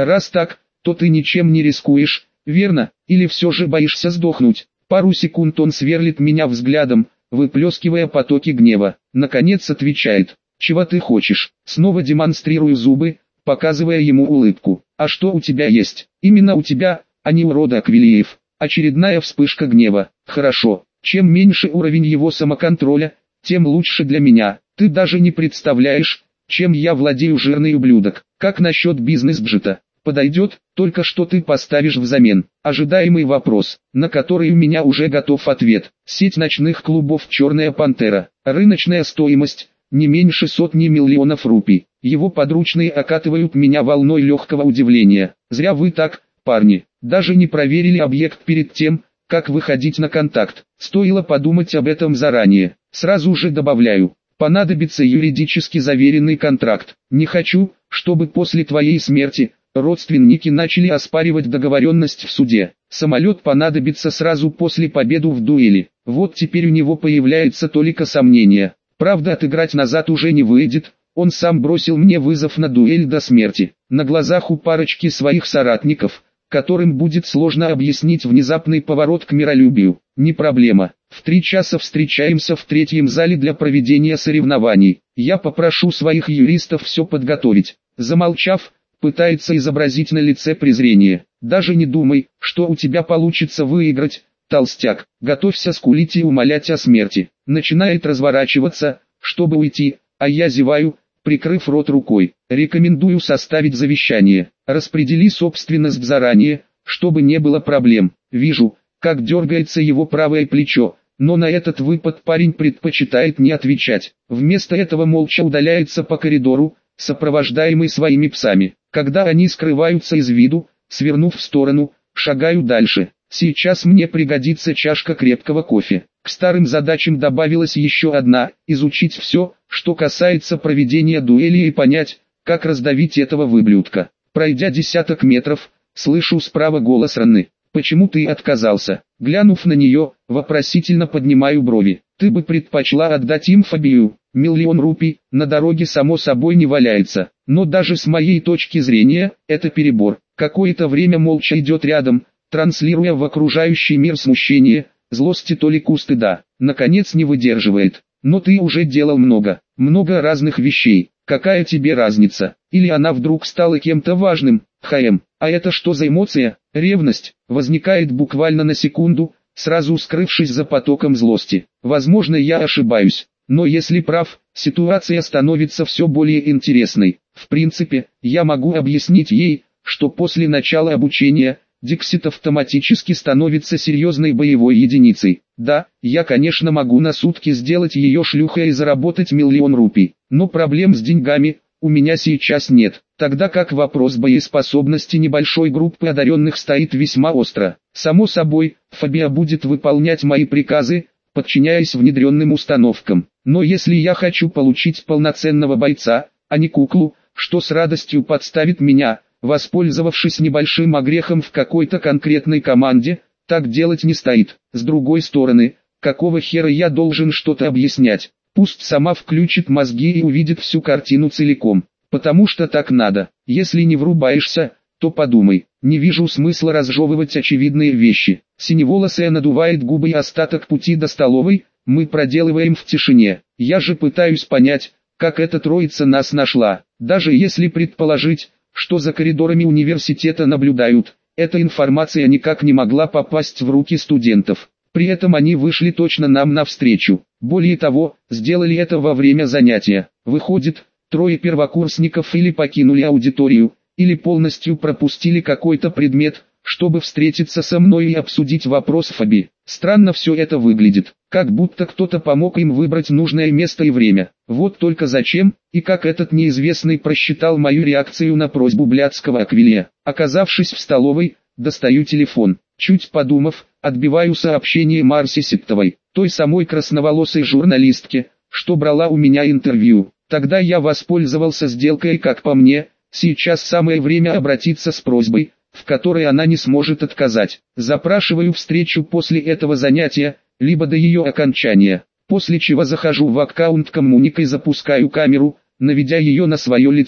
Раз так, то ты ничем не рискуешь, верно, или все же боишься сдохнуть? Пару секунд он сверлит меня взглядом, выплескивая потоки гнева. Наконец отвечает: чего ты хочешь? Снова демонстрирую зубы, показывая ему улыбку. А что у тебя есть? Именно у тебя, а не у рода Аквилеев. Очередная вспышка гнева. Хорошо, чем меньше уровень его самоконтроля, тем лучше для меня. Ты даже не представляешь, чем я владею, жирный ублюдок. Как насчет бизнес-бджета? Подойдет, только что ты поставишь взамен? Ожидаемый вопрос, на который у меня уже готов ответ. Сеть ночных клубов «Черная пантера». Рыночная стоимость не меньше сотни миллионов рупий. Его подручные окатывают меня волной легкого удивления. Зря вы так, парни, даже не проверили объект перед тем, как выходить на контакт. Стоило подумать об этом заранее. Сразу же добавляю, понадобится юридически заверенный контракт. Не хочу, чтобы после твоей смерти родственники начали оспаривать договоренность в суде. Самолет понадобится сразу после победы в дуэли. Вот теперь у него появляется толика сомнения. Правда, отыграть назад уже не выйдет. Он сам бросил мне вызов на дуэль до смерти. На глазах у парочки своих соратников, которым будет сложно объяснить внезапный поворот к миролюбию. Не проблема. В 3 часа встречаемся в 3-м зале для проведения соревнований. Я попрошу своих юристов все подготовить. Замолчав, пытается изобразить на лице презрение. Даже не думай, что у тебя получится выиграть, толстяк. Готовься скулить и умолять о смерти. Начинает разворачиваться, чтобы уйти, а я зеваю, прикрыв рот рукой. Рекомендую составить завещание. Распредели собственность заранее, чтобы не было проблем. Вижу, как дергается его правое плечо, но на этот выпад парень предпочитает не отвечать. Вместо этого молча удаляется по коридору, сопровождаемый своими псами. Когда они скрываются из виду, свернув в сторону, шагаю дальше. Сейчас мне пригодится чашка крепкого кофе. К старым задачам добавилась еще одна – изучить все, что касается проведения дуэли и понять, как раздавить этого выблюдка. Пройдя десяток метров, слышу справа голос Ранны. «Почему ты отказался?» Глянув на нее, вопросительно поднимаю брови. «Ты бы предпочла отдать им Фабию? 1 000 000 рупий, на дороге само собой не валяется. Но даже с моей точки зрения, это перебор». Какое-то время молча идет рядом, транслируя в окружающий мир смущение, злость и толику стыда. Наконец не выдерживает. «Но ты уже делал много разных вещей. Какая тебе разница? Или она вдруг стала кем-то важным? А это что за эмоция? Ревность?» Возникает буквально на секунду, сразу скрывшись за потоком злости. Возможно, я ошибаюсь, но если прав, ситуация становится все более интересной. В принципе, я могу объяснить ей, что после начала обучения Диксит автоматически становится серьезной боевой единицей. Да, я конечно могу на сутки сделать ее шлюхой и заработать 1 000 000 рупий, но проблем с деньгами у меня сейчас нет, тогда как вопрос боеспособности небольшой группы одаренных стоит весьма остро. Само собой, Фабия будет выполнять мои приказы, подчиняясь внедренным установкам. Но если я хочу получить полноценного бойца, а не куклу, что с радостью подставит меня, воспользовавшись небольшим огрехом в какой-то конкретной команде, так делать не стоит. С другой стороны, какого хера я должен что-то объяснять? Пусть сама включит мозги и увидит всю картину целиком, потому что так надо. Если не врубаешься, то подумай. Не вижу смысла разжевывать очевидные вещи. Синеволосая надувает губы, и остаток пути до столовой мы проделываем в тишине. Я же пытаюсь понять, как эта троица нас нашла. Даже если предположить, что за коридорами университета наблюдают, эта информация никак не могла попасть в руки студентов. При этом они вышли точно нам навстречу. Более того, сделали это во время занятия. Выходит, 3 первокурсников или покинули аудиторию, или полностью пропустили какой-то предмет, чтобы встретиться со мной и обсудить вопрос Фаби. Странно все это выглядит, как будто кто-то помог им выбрать нужное место и время. Вот только зачем, и как этот неизвестный просчитал мою реакцию на просьбу блядского Аквилея. Оказавшись в столовой, достаю телефон. Чуть подумав, отбиваю сообщение Марсе Септовой, той самой красноволосой журналистке, что брала у меня интервью. Тогда я воспользовался сделкой, и, как по мне, сейчас самое время обратиться с просьбой, в которой она не сможет отказать. Запрашиваю встречу после этого занятия, либо до ее окончания, после чего захожу в аккаунт Коммуника и запускаю камеру, наведя ее на свое лицо.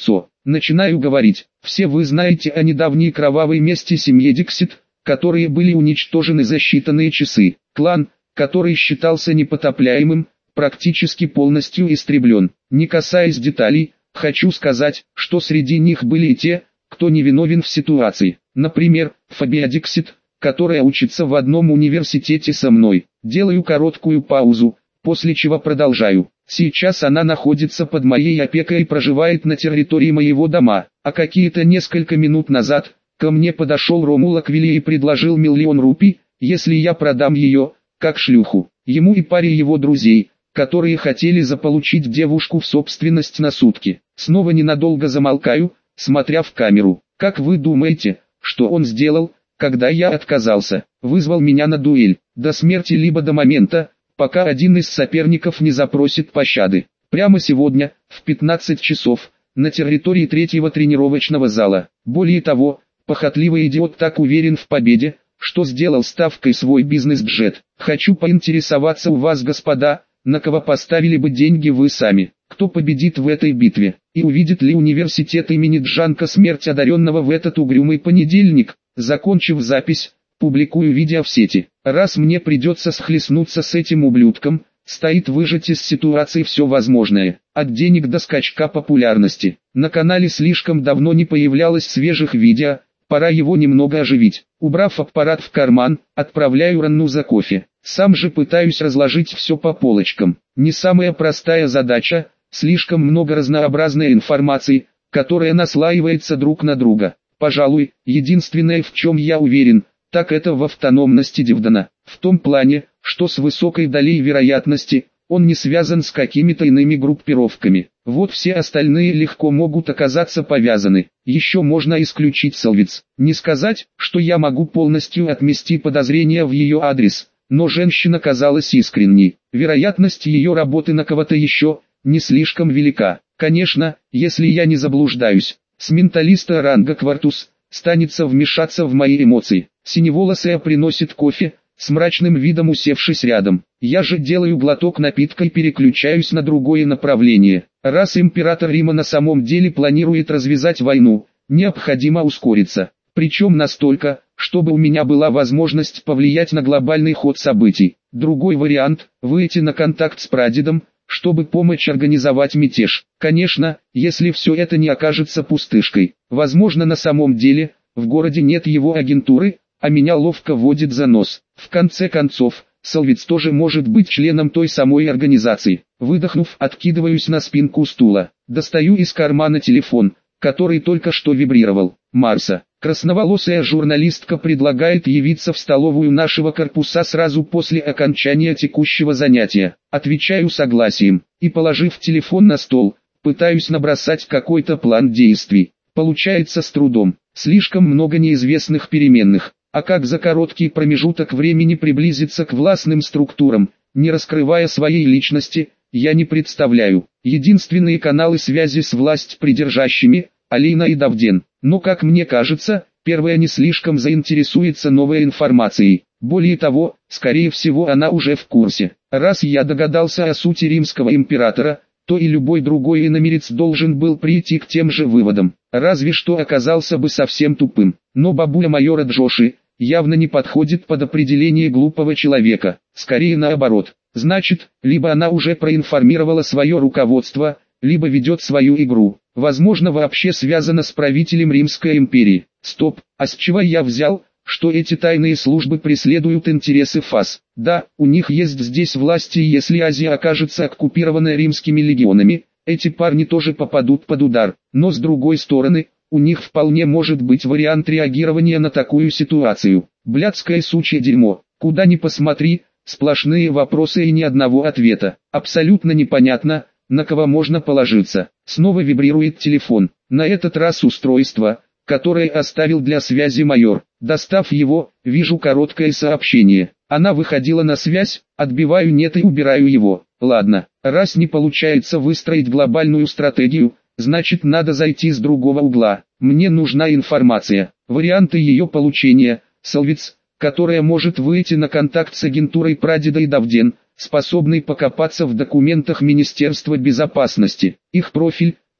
Начинаю говорить. Все вы знаете о недавней кровавой мести семьи Диксит, которые были уничтожены за считанные часы. Клан, который считался непотопляемым, практически полностью истреблен. Не касаясь деталей, хочу сказать, что среди них были и те, кто не виновен в ситуации. Например, Фабия Диксит, которая учится в одном университете со мной. Делаю короткую паузу, после чего продолжаю. Сейчас она находится под моей опекой и проживает на территории моего дома, а какие-то несколько минут назад ко мне подошел Ромула Квилли и предложил 1 000 000 рупий, если я продам ее, как шлюху, ему и паре его друзей, которые хотели заполучить девушку в собственность на сутки. Снова ненадолго замолкаю, смотря в камеру. Как вы думаете, что он сделал, когда я отказался? Вызвал меня на дуэль, до смерти либо до момента, пока один из соперников не запросит пощады. Прямо сегодня, в 15 часов, на территории 3-го тренировочного зала. Более того, похотливый идиот так уверен в победе, что сделал ставкой свой бизнес-джет. Хочу поинтересоваться у вас, господа, на кого поставили бы деньги вы сами? Кто победит в этой битве? И увидит ли университет имени Джанка смерть одаренного в этот угрюмый понедельник? Закончив запись, публикую видео в сети. Раз мне придется схлестнуться с этим ублюдком, стоит выжать из ситуации все возможное, от денег до скачка популярности. На канале слишком давно не появлялось свежих видео, пора его немного оживить. Убрав аппарат в карман, отправляю Ранну за кофе. Сам же пытаюсь разложить все по полочкам. Не самая простая задача, слишком много разнообразной информации, которая наслаивается друг на друга. Пожалуй, единственное, в чем я уверен, так это в автономности Дивдана. В том плане, что с высокой долей вероятности, он не связан с какими-то иными группировками. Вот все остальные легко могут оказаться повязаны. Еще можно исключить Солвиц. Не сказать, что я могу полностью отмести подозрения в ее адрес, но женщина казалась искренней. Вероятность ее работы на кого-то еще не слишком велика. Конечно, если я не заблуждаюсь, с менталиста ранга Квартус станется вмешаться в мои эмоции. Синеволосая приносит кофе, с мрачным видом усевшись рядом. Я же делаю глоток напитка и переключаюсь на другое направление. Раз император Рима на самом деле планирует развязать войну, необходимо ускориться. Причем настолько, чтобы у меня была возможность повлиять на глобальный ход событий. Другой вариант – выйти на контакт с прадедом, чтобы помочь организовать мятеж. Конечно, если все это не окажется пустышкой. Возможно, на самом деле, в городе нет его агентуры, а меня ловко водит за нос. В конце концов, Солвиц тоже может быть членом той самой организации. Выдохнув, откидываюсь на спинку стула. Достаю из кармана телефон, который только что вибрировал. Марса. Красноволосая журналистка предлагает явиться в столовую нашего корпуса сразу после окончания текущего занятия. Отвечаю согласием, и положив телефон на стол, пытаюсь набросать какой-то план действий. Получается с трудом, слишком много неизвестных переменных. А как за короткий промежуток времени приблизиться к властным структурам, не раскрывая своей личности, я не представляю. Единственные каналы связи с власть придержащими – Алина и Давден. Но как мне кажется, первая не слишком заинтересуется новой информацией. Более того, скорее всего она уже в курсе. Раз я догадался о сути римского императора, то и любой другой иномирец должен был прийти к тем же выводам. Разве что оказался бы совсем тупым. Но бабуля майора Джоши явно не подходит под определение глупого человека. Скорее наоборот. Значит, либо она уже проинформировала свое руководство, либо ведет свою игру. Возможно, вообще связана с правителем Римской империи. Стоп, а с чего я взял, что эти тайные службы преследуют интересы ФАС? Да, у них есть здесь власти, и если Азия окажется оккупированной римскими легионами, эти парни тоже попадут под удар. Но с другой стороны, у них вполне может быть вариант реагирования на такую ситуацию. Блядское сучье дерьмо. Куда ни посмотри, сплошные вопросы и ни одного ответа. Абсолютно непонятно, на кого можно положиться. Снова вибрирует телефон. На этот раз устройство, которое оставил для связи майор. Достав его, вижу короткое сообщение. Она выходила на связь, отбиваю нет и убираю его. Ладно, раз не получается выстроить глобальную стратегию, значит надо зайти с другого угла. Мне нужна информация. Варианты ее получения. Солвиц, которая может выйти на контакт с агентурой прадеда и Давден, способный покопаться в документах Министерства безопасности. Их профиль,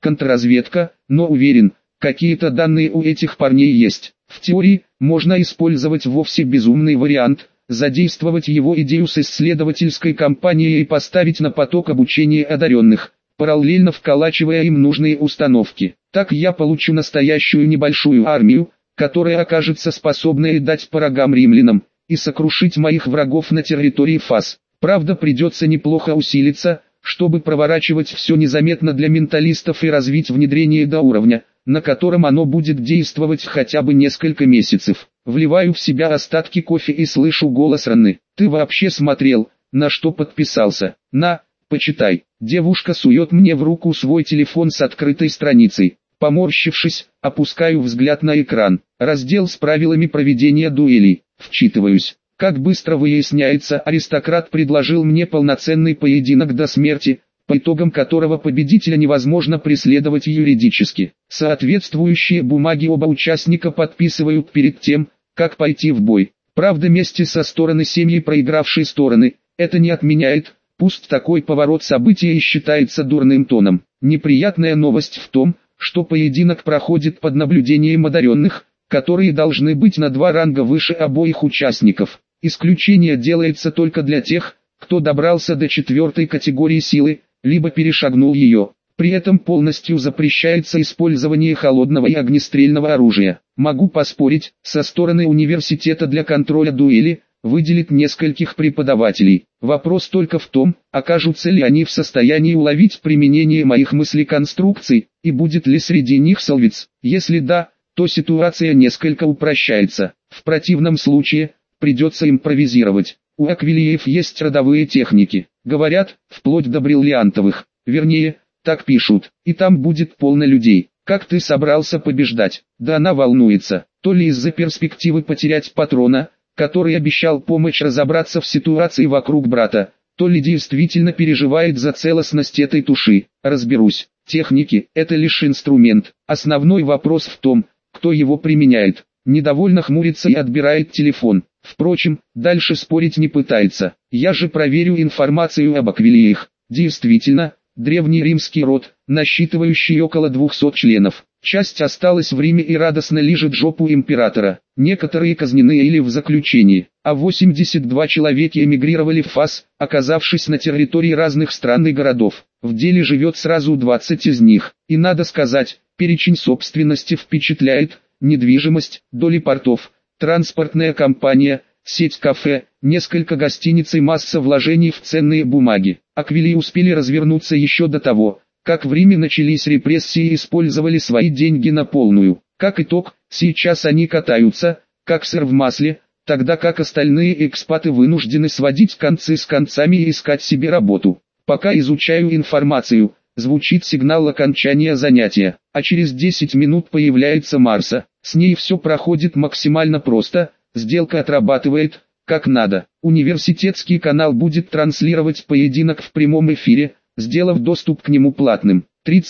контрразведка, но уверен, какие-то данные у этих парней есть. В теории, можно использовать вовсе безумный вариант, задействовать его идею с исследовательской компанией и поставить на поток обучения одаренных, параллельно вколачивая им нужные установки. Так я получу настоящую небольшую армию, которая окажется способной дать по рогам римлянам, и сокрушить моих врагов на территории Фас. Правда, придется неплохо усилиться, чтобы проворачивать все незаметно для менталистов и развить внедрение до уровня, на котором оно будет действовать хотя бы несколько месяцев. Вливаю в себя остатки кофе и слышу голос Ранны. «Ты вообще смотрел, на что подписался? На, почитай». Девушка сует мне в руку свой телефон с открытой страницей. Поморщившись, опускаю взгляд на экран. Раздел с правилами проведения дуэлей. Вчитываюсь. Как быстро выясняется, аристократ предложил мне полноценный поединок до смерти, по итогам которого победителя невозможно преследовать юридически. Соответствующие бумаги оба участника подписывают перед тем, как пойти в бой. Правда, вместе со стороны семьи проигравшей стороны, это не отменяет, пусть такой поворот событий и считается дурным тоном. Неприятная новость в том, что поединок проходит под наблюдением одаренных, которые должны быть на 2 ранга выше обоих участников. Исключение делается только для тех, кто добрался до 4-й категории силы, либо перешагнул ее. При этом полностью запрещается использование холодного и огнестрельного оружия. Могу поспорить, со стороны университета для контроля дуэли выделит нескольких преподавателей. Вопрос только в том, окажутся ли они в состоянии уловить применение моих мыслеконструкций, и будет ли среди них Солвиц. Если да, то ситуация несколько упрощается. В противном случае, придется импровизировать. У аквилиев есть родовые техники. Говорят, вплоть до бриллиантовых. Вернее, так пишут. И там будет полно людей. Как ты собрался побеждать? Да она волнуется. То ли из-за перспективы потерять патрона, который обещал помочь разобраться в ситуации вокруг брата, то ли действительно переживает за целостность этой туши. Разберусь. Техники – это лишь инструмент. Основной вопрос в том, кто его применяет. Недовольно хмурится и отбирает телефон. Впрочем, дальше спорить не пытается. Я же проверю информацию об аквилиях. Действительно, древний римский род, насчитывающий около 200 членов. Часть осталась в Риме и радостно лижет жопу императора. Некоторые казнены или в заключении, а 82 человека эмигрировали в Фас, оказавшись на территории разных стран и городов. В деле живет сразу 20 из них. И надо сказать, перечень собственности впечатляет: недвижимость, доли портов, транспортная компания, сеть кафе, несколько гостиниц и масса вложений в ценные бумаги. Аквилии успели развернуться еще до того, как в Риме начались репрессии и использовали свои деньги на полную. Как итог, сейчас они катаются, как сыр в масле, тогда как остальные экспаты вынуждены сводить концы с концами и искать себе работу. Пока изучаю информацию, звучит сигнал окончания занятия, а через 10 минут появляется Марса. С ней все проходит максимально просто, сделка отрабатывает, как надо. Университетский канал будет транслировать поединок в прямом эфире, сделав доступ к нему платным.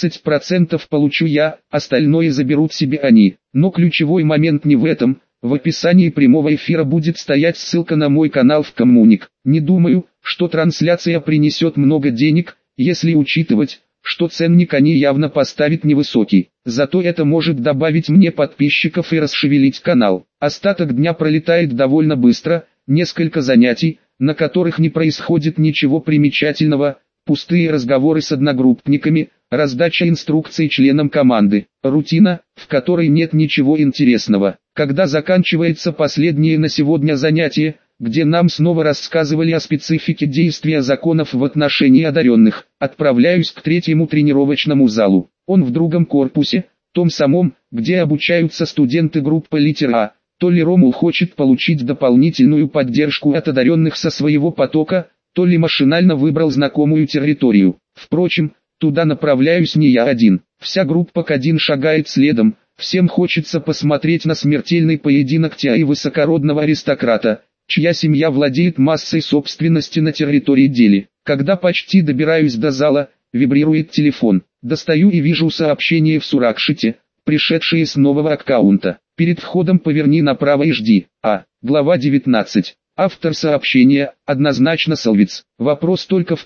30% получу я, остальное заберут себе они. Но ключевой момент не в этом. В описании прямого эфира будет стоять ссылка на мой канал в Коммуник. Не думаю, что трансляция принесет много денег, если учитывать, что ценник они явно поставят невысокий. Зато это может добавить мне подписчиков и расшевелить канал. Остаток дня пролетает довольно быстро, несколько занятий, на которых не происходит ничего примечательного, пустые разговоры с одногруппниками, раздача инструкций членам команды, рутина, в которой нет ничего интересного. Когда заканчивается последнее на сегодня занятие, где нам снова рассказывали о специфике действия законов в отношении одаренных, отправляюсь к 3-му тренировочному залу. Он в другом корпусе, том самом, где обучаются студенты группы Литер А. То ли Ромул хочет получить дополнительную поддержку от одаренных со своего потока, то ли машинально выбрал знакомую территорию. Впрочем, туда направляюсь не я один. Вся группа К1 шагает следом, всем хочется посмотреть на смертельный поединок Тиа и высокородного аристократа, чья семья владеет массой собственности на территории Дели. Когда почти добираюсь до зала, вибрирует телефон. Достаю и вижу сообщение в Суракшите, пришедшее с нового аккаунта. Перед входом поверни направо и жди. Глава 19. Автор сообщения, однозначно Солвиц. Вопрос только в том,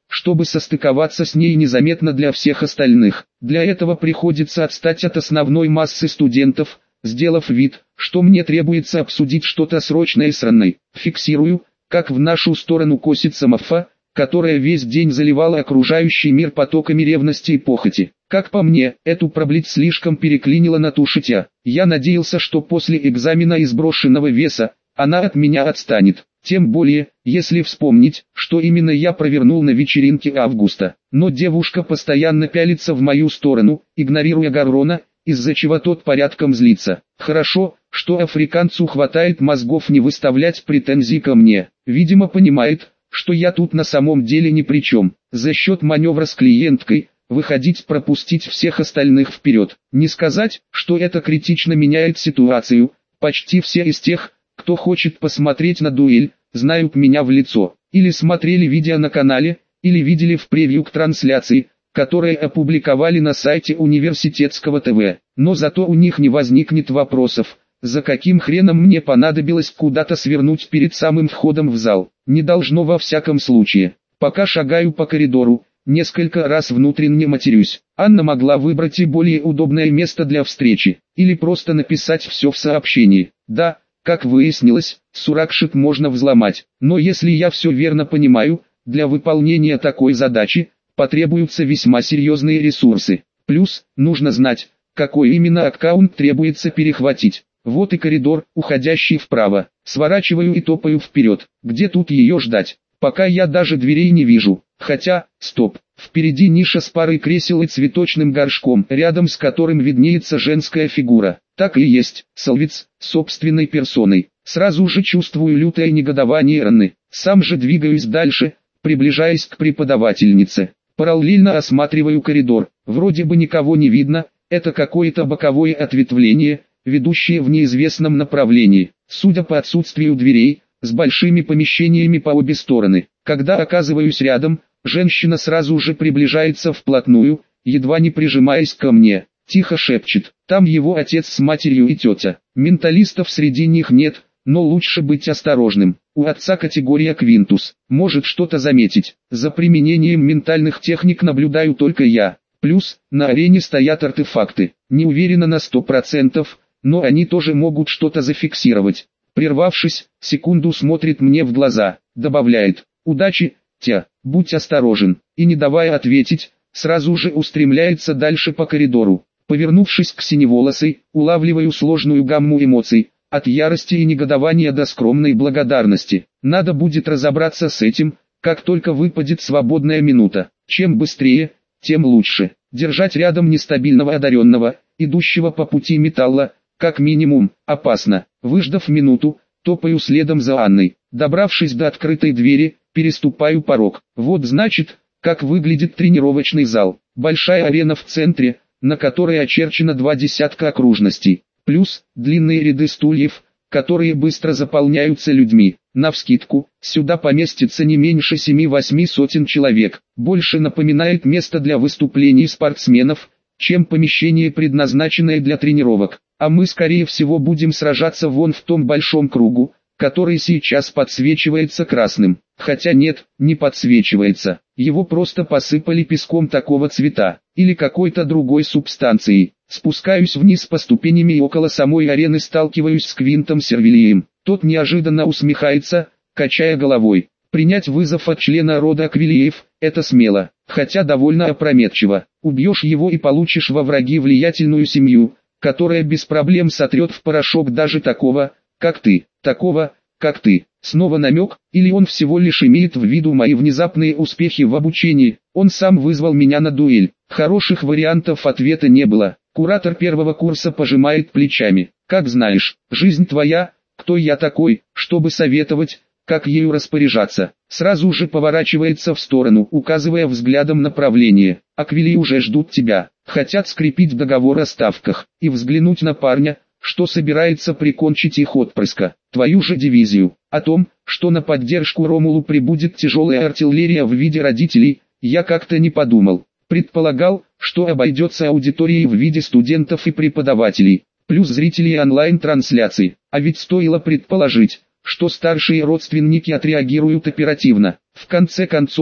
чтобы состыковаться с ней незаметно для всех остальных. Для этого приходится отстать от основной массы студентов, сделав вид, что мне требуется обсудить что-то срочное с Ранной. Фиксирую, как в нашу сторону косится Мафа, которая весь день заливала окружающий мир потоками ревности и похоти. Как по мне, эту проблить слишком переклинило на ту шитя. Я надеялся, что после экзамена и сброшенного веса, она от меня отстанет. Тем более, если вспомнить, что именно я провернул на вечеринке августа. Но девушка постоянно пялится в мою сторону, игнорируя Гаррона, из-за чего тот порядком злится. Хорошо, что африканцу хватает мозгов не выставлять претензий ко мне. Видимо, понимает, что я тут на самом деле ни при чем. За счет маневра с клиенткой, выходить пропустить всех остальных вперед. Не сказать, что это критично меняет ситуацию. Почти все из тех, кто хочет посмотреть на дуэль, знают меня в лицо. Или смотрели видео на канале, или видели в превью к трансляции, которые опубликовали на сайте университетского ТВ. Но зато у них не возникнет вопросов, за каким хреном мне понадобилось куда-то свернуть перед самым входом в зал. Не должно во всяком случае. Пока шагаю по коридору, несколько раз внутренне матерюсь. Анна могла выбрать и более удобное место для встречи, или просто написать все в сообщении. Да, как выяснилось, Суракшит можно взломать, но если я все верно понимаю, для выполнения такой задачи потребуются весьма серьезные ресурсы. Плюс, нужно знать, какой именно аккаунт требуется перехватить. Вот и коридор, уходящий вправо. Сворачиваю и топаю вперед. Где тут ее ждать? Пока я даже дверей не вижу. Хотя, стоп. Впереди ниша с парой кресел и цветочным горшком, рядом с которым виднеется женская фигура. Так и есть, Солвиц, собственной персоной. Сразу же чувствую лютое негодование Ранны. Сам же двигаюсь дальше, приближаясь к преподавательнице. Параллельно осматриваю коридор. Вроде бы никого не видно, это какое-то боковое ответвление, ведущее в неизвестном направлении. Судя по отсутствию дверей, с большими помещениями по обе стороны. Когда оказываюсь рядом, женщина сразу же приближается вплотную, едва не прижимаясь ко мне. Тихо шепчет, там его отец с матерью и тетя. Менталистов среди них нет, но лучше быть осторожным. У отца категория Квинтус, может что-то заметить. За применением ментальных техник наблюдаю только я. Плюс, на арене стоят артефакты. Не уверена на 100%, но они тоже могут что-то зафиксировать. Прервавшись, секунду смотрит мне в глаза, добавляет, удачи, тя, будь осторожен, и не давая ответить, сразу же устремляется дальше по коридору. Повернувшись к синеволосой, улавливаю сложную гамму эмоций, от ярости и негодования до скромной благодарности. Надо будет разобраться с этим, как только выпадет свободная минута. Чем быстрее, тем лучше. Держать рядом нестабильного одаренного, идущего по пути металла, как минимум, опасно. Выждав минуту, топаю следом за Анной. Добравшись до открытой двери, переступаю порог. Вот значит, как выглядит тренировочный зал. Большая арена в центре, на которой очерчено 2 десятка окружностей. Плюс, длинные ряды стульев, которые быстро заполняются людьми. Навскидку, сюда поместится не меньше 7-8 сотен человек. Больше напоминает место для выступлений спортсменов, чем помещение, предназначенное для тренировок. А мы скорее всего будем сражаться вон в том большом кругу, который сейчас подсвечивается красным. Хотя нет, не подсвечивается. Его просто посыпали песком такого цвета, или какой-то другой субстанцией. Спускаюсь вниз по ступеням и около самой арены сталкиваюсь с Квинтом Сервилием. Тот неожиданно усмехается, качая головой. Принять вызов от члена рода Аквилиев – это смело, хотя довольно опрометчиво. Убьешь его и получишь во враги влиятельную семью, которая без проблем сотрет в порошок даже такого, как ты. Такого, как ты. Снова намек, или он всего лишь имеет в виду мои внезапные успехи в обучении. Он сам вызвал меня на дуэль. Хороших вариантов ответа не было. Куратор первого курса пожимает плечами. Как знаешь, жизнь твоя, кто я такой, чтобы советовать, как ею распоряжаться. Сразу же поворачивается в сторону, указывая взглядом направление. Аквилии уже ждут тебя. Хотят скрепить договор о ставках и взглянуть на парня, что собирается прикончить их отпрыска, твою же дивизию. О том, что на поддержку Ромулу прибудет тяжелая артиллерия в виде родителей, я как-то не подумал. Предполагал, что обойдется аудиторией в виде студентов и преподавателей, плюс зрителей онлайн-трансляций. А ведь стоило предположить, что старшие родственники отреагируют оперативно. В конце концов,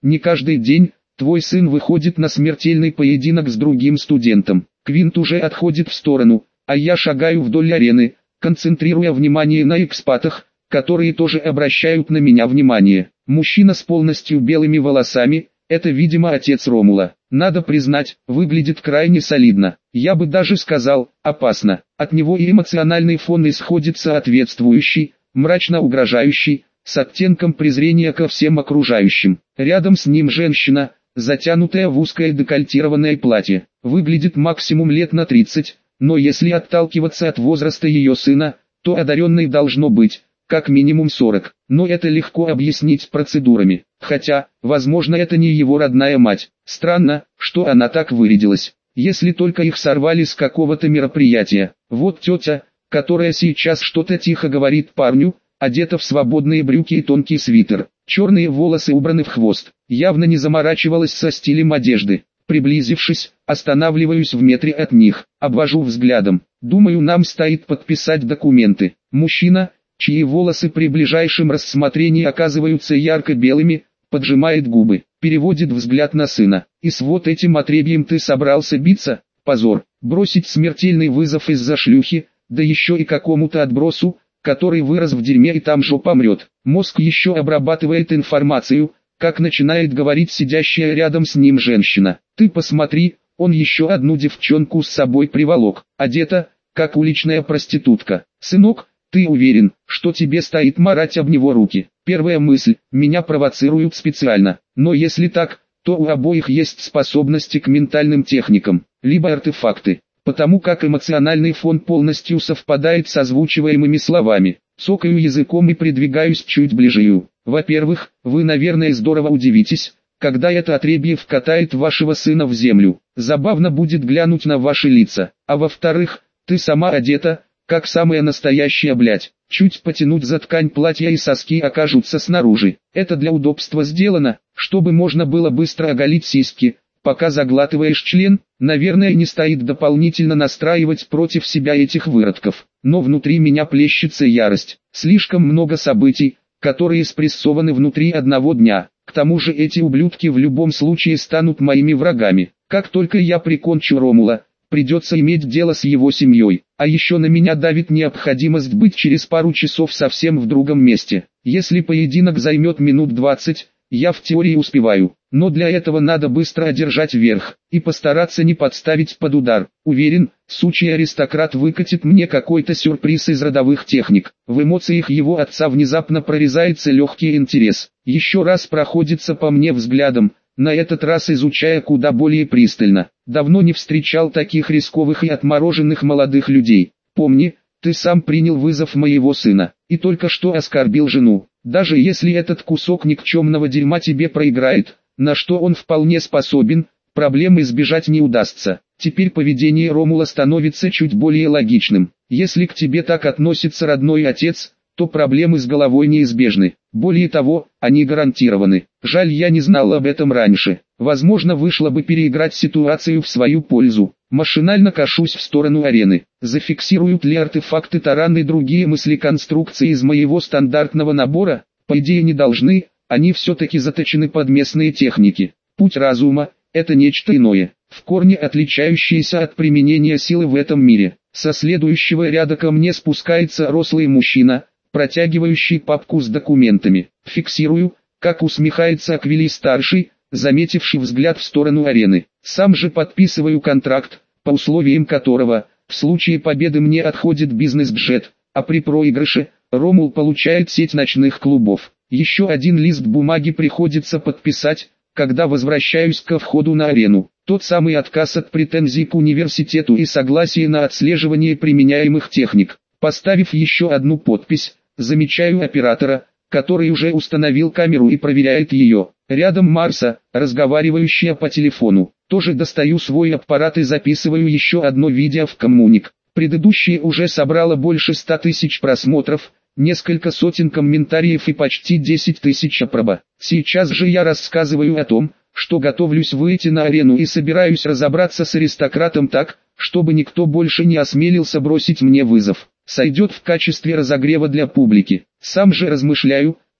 Не каждый день твой сын выходит на смертельный поединок с другим студентом. Квинт уже отходит в сторону, а я шагаю вдоль арены, концентрируя внимание на экспатах, которые тоже обращают на меня внимание. Мужчина с полностью белыми волосами, это, видимо, отец Ромула. Надо признать, выглядит крайне солидно. Я бы даже сказал, опасно. От него и эмоциональный фон исходит соответствующий, мрачно угрожающий, с оттенком презрения ко всем окружающим. Рядом с ним женщина, затянутая в узкое декольтированное платье. Выглядит максимум лет на 30, но если отталкиваться от возраста ее сына, то одаренной должно быть, как минимум 40. Но это легко объяснить процедурами. Хотя, возможно, это не его родная мать. Странно, что она так вырядилась. Если только их сорвали с какого-то мероприятия. Вот тетя, которая сейчас что-то тихо говорит парню, одета в свободные брюки и тонкий свитер. Черные волосы убраны в хвост. Явно не заморачивалась со стилем одежды. Приблизившись, останавливаюсь в метре от них. Обвожу взглядом. Думаю, нам стоит подписать документы. Мужчина, чьи волосы при ближайшем рассмотрении оказываются ярко-белыми, поджимает губы, переводит взгляд на сына. И с вот этим отребьем ты собрался биться? Позор. Бросить смертельный вызов из-за шлюхи, да еще и какому-то отбросу, который вырос в дерьме и там же помрет. Мозг еще обрабатывает информацию, как начинает говорить сидящая рядом с ним женщина. Ты посмотри, он еще одну девчонку с собой приволок, одета, как уличная проститутка. Сынок, ты уверен, что тебе стоит марать об него руки? Первая мысль, меня провоцируют специально, но если так, то у обоих есть способности к ментальным техникам, либо артефакты, потому как эмоциональный фон полностью совпадает с озвучиваемыми словами. Цокаю языком и придвигаюсь чуть ближе. Во-первых, вы, наверное, здорово удивитесь, когда это отребье вкатает вашего сына в землю. Забавно будет глянуть на ваши лица. А во-вторых, ты сама одета, как самая настоящая блядь. Чуть потянуть за ткань платья и соски окажутся снаружи. Это для удобства сделано, чтобы можно было быстро оголить сиськи. Пока заглатываешь член, наверное, не стоит дополнительно настраивать против себя этих выродков. Но внутри меня плещется ярость. Слишком много событий, которые спрессованы внутри одного дня. К тому же эти ублюдки в любом случае станут моими врагами. Как только я прикончу Ромула, придется иметь дело с его семьей. А еще на меня давит необходимость быть через пару часов совсем в другом месте. Если поединок займет минут 20, я в теории успеваю. Но для этого надо быстро одержать верх и постараться не подставить под удар. Уверен, сучий аристократ выкатит мне какой-то сюрприз из родовых техник. В эмоциях его отца внезапно прорезается легкий интерес. Еще раз проходится по мне взглядом, на этот раз изучая куда более пристально. Давно не встречал таких рисковых и отмороженных молодых людей. Помни, ты сам принял вызов моего сына, и только что оскорбил жену. Даже если этот кусок никчемного дерьма тебе проиграет, на что он вполне способен, проблем избежать не удастся. Теперь поведение Ромула становится чуть более логичным. Если к тебе так относится родной отец, то проблемы с головой неизбежны. Более того, они гарантированы. Жаль, я не знал об этом раньше. Возможно, вышло бы переиграть ситуацию в свою пользу. Машинально кашусь в сторону арены. Зафиксируют ли артефакты таран и другие мысли-конструкции из моего стандартного набора? По идее не должны, они все-таки заточены под местные техники. Путь разума – это нечто иное, в корне отличающееся от применения силы в этом мире. Со следующего ряда ко мне спускается рослый мужчина, протягивающий папку с документами. Фиксирую, как усмехается Аквилий-старший, заметивший взгляд в сторону арены. Сам же подписываю контракт, по условиям которого, в случае победы мне отходит бизнес-джет, а при проигрыше, Ромул получает сеть ночных клубов. Еще один лист бумаги приходится подписать, когда возвращаюсь ко входу на арену. Тот самый отказ от претензий к университету и согласие на отслеживание применяемых техник. Поставив еще одну подпись, замечаю оператора, который уже установил камеру и проверяет ее. Рядом Марса, разговаривающая по телефону. Тоже достаю свой аппарат и записываю еще одно видео в коммуник. Предыдущее уже собрало больше 100 тысяч просмотров, несколько сотен комментариев и почти 10 тысяч аппроба. Сейчас же я рассказываю о том, что готовлюсь выйти на арену и собираюсь разобраться с аристократом так, чтобы никто больше не осмелился бросить мне вызов. Сойдет в качестве разогрева для публики. Сам же размышляю,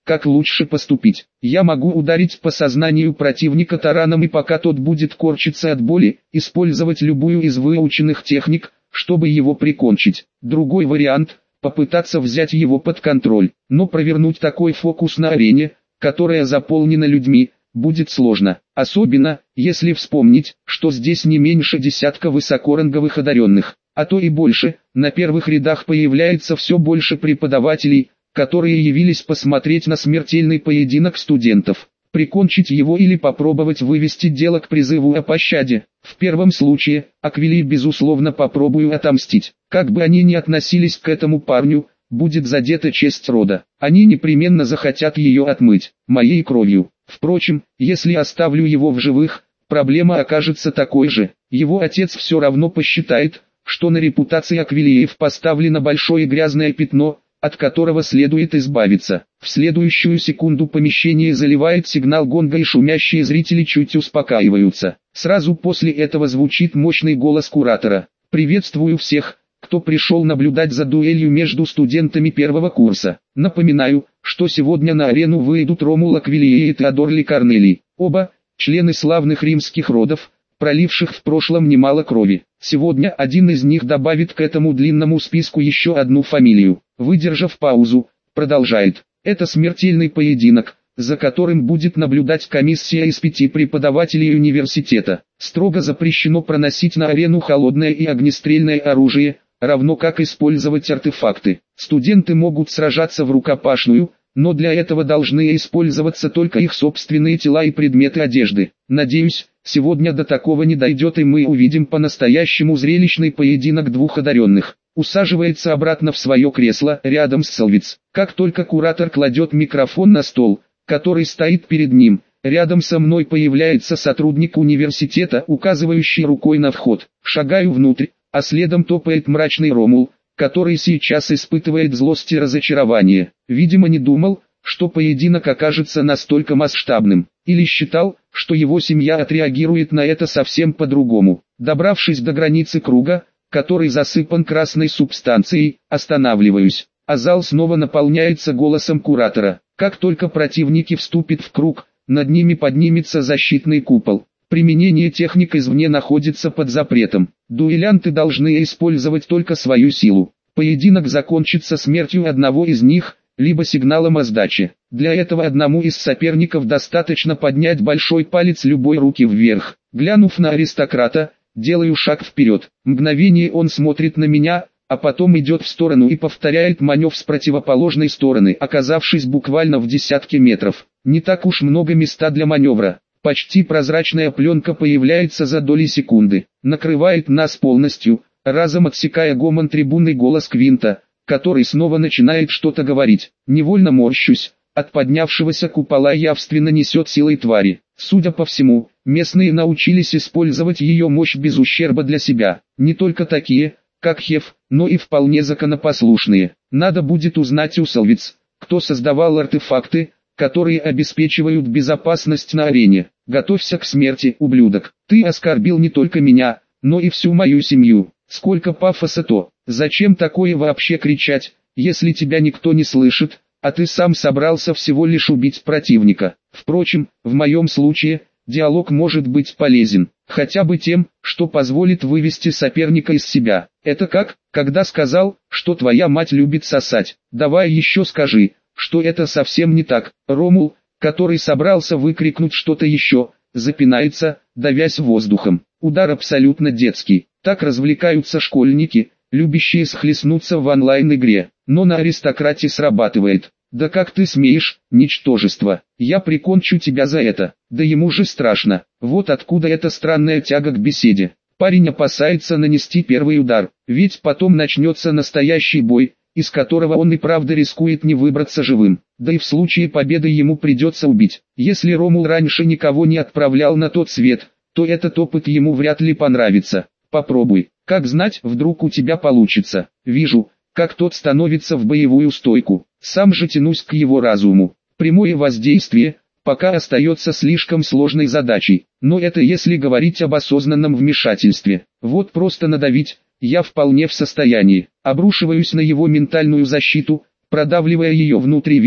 как лучше поступить. Я могу ударить по сознанию противника тараном, и пока тот будет корчиться от боли, использовать любую из выученных техник, чтобы его прикончить. Другой вариант – попытаться взять его под контроль, но провернуть такой фокус на арене, которая заполнена людьми, будет сложно. Особенно, если вспомнить, что здесь не меньше десятка высокоранговых одаренных, а то и больше. На первых рядах появляется все больше преподавателей, которые явились посмотреть на смертельный поединок студентов, прикончить его или попробовать вывести дело к призыву о пощаде. В первом случае, Аквилии безусловно попробую отомстить. Как бы они ни относились к этому парню, будет задета честь рода. Они непременно захотят ее отмыть, моей кровью. Впрочем, если оставлю его в живых, проблема окажется такой же. Его отец все равно посчитает, что на репутации Аквилиев поставлено большое грязное пятно, от которого следует избавиться. В следующую секунду помещение заливает сигнал гонга, и шумящие зрители чуть успокаиваются. Сразу после этого звучит мощный голос куратора. «Приветствую всех, кто пришел наблюдать за дуэлью между студентами первого курса. Напоминаю, что сегодня на арену выйдут Ромул Аквилий и Теодор Ли Корнелий, оба члены славных римских родов, проливших в прошлом немало крови. Сегодня один из них добавит к этому длинному списку еще одну фамилию». Выдержав паузу, продолжает. «Это смертельный поединок, за которым будет наблюдать комиссия из 5 преподавателей университета. Строго запрещено проносить на арену холодное и огнестрельное оружие, равно как использовать артефакты. Студенты могут сражаться в рукопашную, но для этого должны использоваться только их собственные тела и предметы одежды. Надеюсь, сегодня до такого не дойдет, и мы увидим по-настоящему зрелищный поединок двух одаренных». Усаживается обратно в свое кресло рядом с Солвиц. Как только куратор кладет микрофон на стол, который стоит перед ним, рядом со мной появляется сотрудник университета, указывающий рукой на вход. Шагаю внутрь, а следом топает мрачный Ромул, который сейчас испытывает злость и разочарование. Видимо, не думал, что поединок окажется настолько масштабным, или считал, что его семья отреагирует на это совсем по-другому. Добравшись до границы круга, который засыпан красной субстанцией, останавливаюсь, а зал снова наполняется голосом куратора. Как только противники вступят в круг, над ними поднимется защитный купол. Применение техник извне находится под запретом. Дуэлянты должны использовать только свою силу. Поединок закончится смертью одного из них, либо сигналом о сдаче. Для этого одному из соперников достаточно поднять большой палец любой руки вверх. Глянув на аристократа, делаю шаг вперед. Мгновение он смотрит на меня, а потом идет в сторону и повторяет маневр с противоположной стороны, оказавшись буквально в десятке метров. Не так уж много места для маневра. Почти прозрачная пленка появляется за доли секунды, накрывает нас полностью, разом отсекая гомон трибунный голос Квинта, который снова начинает что-то говорить. Невольно морщусь, от поднявшегося купола явственно несет силой твари. Судя по всему, местные научились использовать ее мощь без ущерба для себя. Не только такие, как Хеф, но и вполне законопослушные. Надо будет узнать у Солвиц, кто создавал артефакты, которые обеспечивают безопасность на арене. Готовься к смерти, ублюдок. Ты оскорбил не только меня, но и всю мою семью. Сколько пафоса-то. Зачем такое вообще кричать, если тебя никто не слышит, а ты сам собрался всего лишь убить противника. Впрочем, в моем случае, диалог может быть полезен, хотя бы тем, что позволит вывести соперника из себя. Это как, когда сказал, что твоя мать любит сосать. Давай еще скажи, что это совсем не так. Ромул, который собрался выкрикнуть что-то еще, запинается, давясь воздухом. Удар абсолютно детский. Так развлекаются школьники, любящие схлестнуться в онлайн-игре. Но на аристократе срабатывает. Да как ты смеешь, ничтожество, я прикончу тебя за это. Да ему же страшно. Вот откуда эта странная тяга к беседе. Парень опасается нанести первый удар, ведь потом начнется настоящий бой, из которого он и правда рискует не выбраться живым. Да и в случае победы ему придется убить. Если Ромул раньше никого не отправлял на тот свет, то этот опыт ему вряд ли понравится. Попробуй, как знать, вдруг у тебя получится. Вижу, как тот становится в боевую стойку. Сам же тянусь к его разуму. Прямое воздействие пока остается слишком сложной задачей, но это если говорить об осознанном вмешательстве. Вот просто надавить я вполне в состоянии. Обрушиваюсь на его ментальную защиту, продавливая ее внутри. Вижу,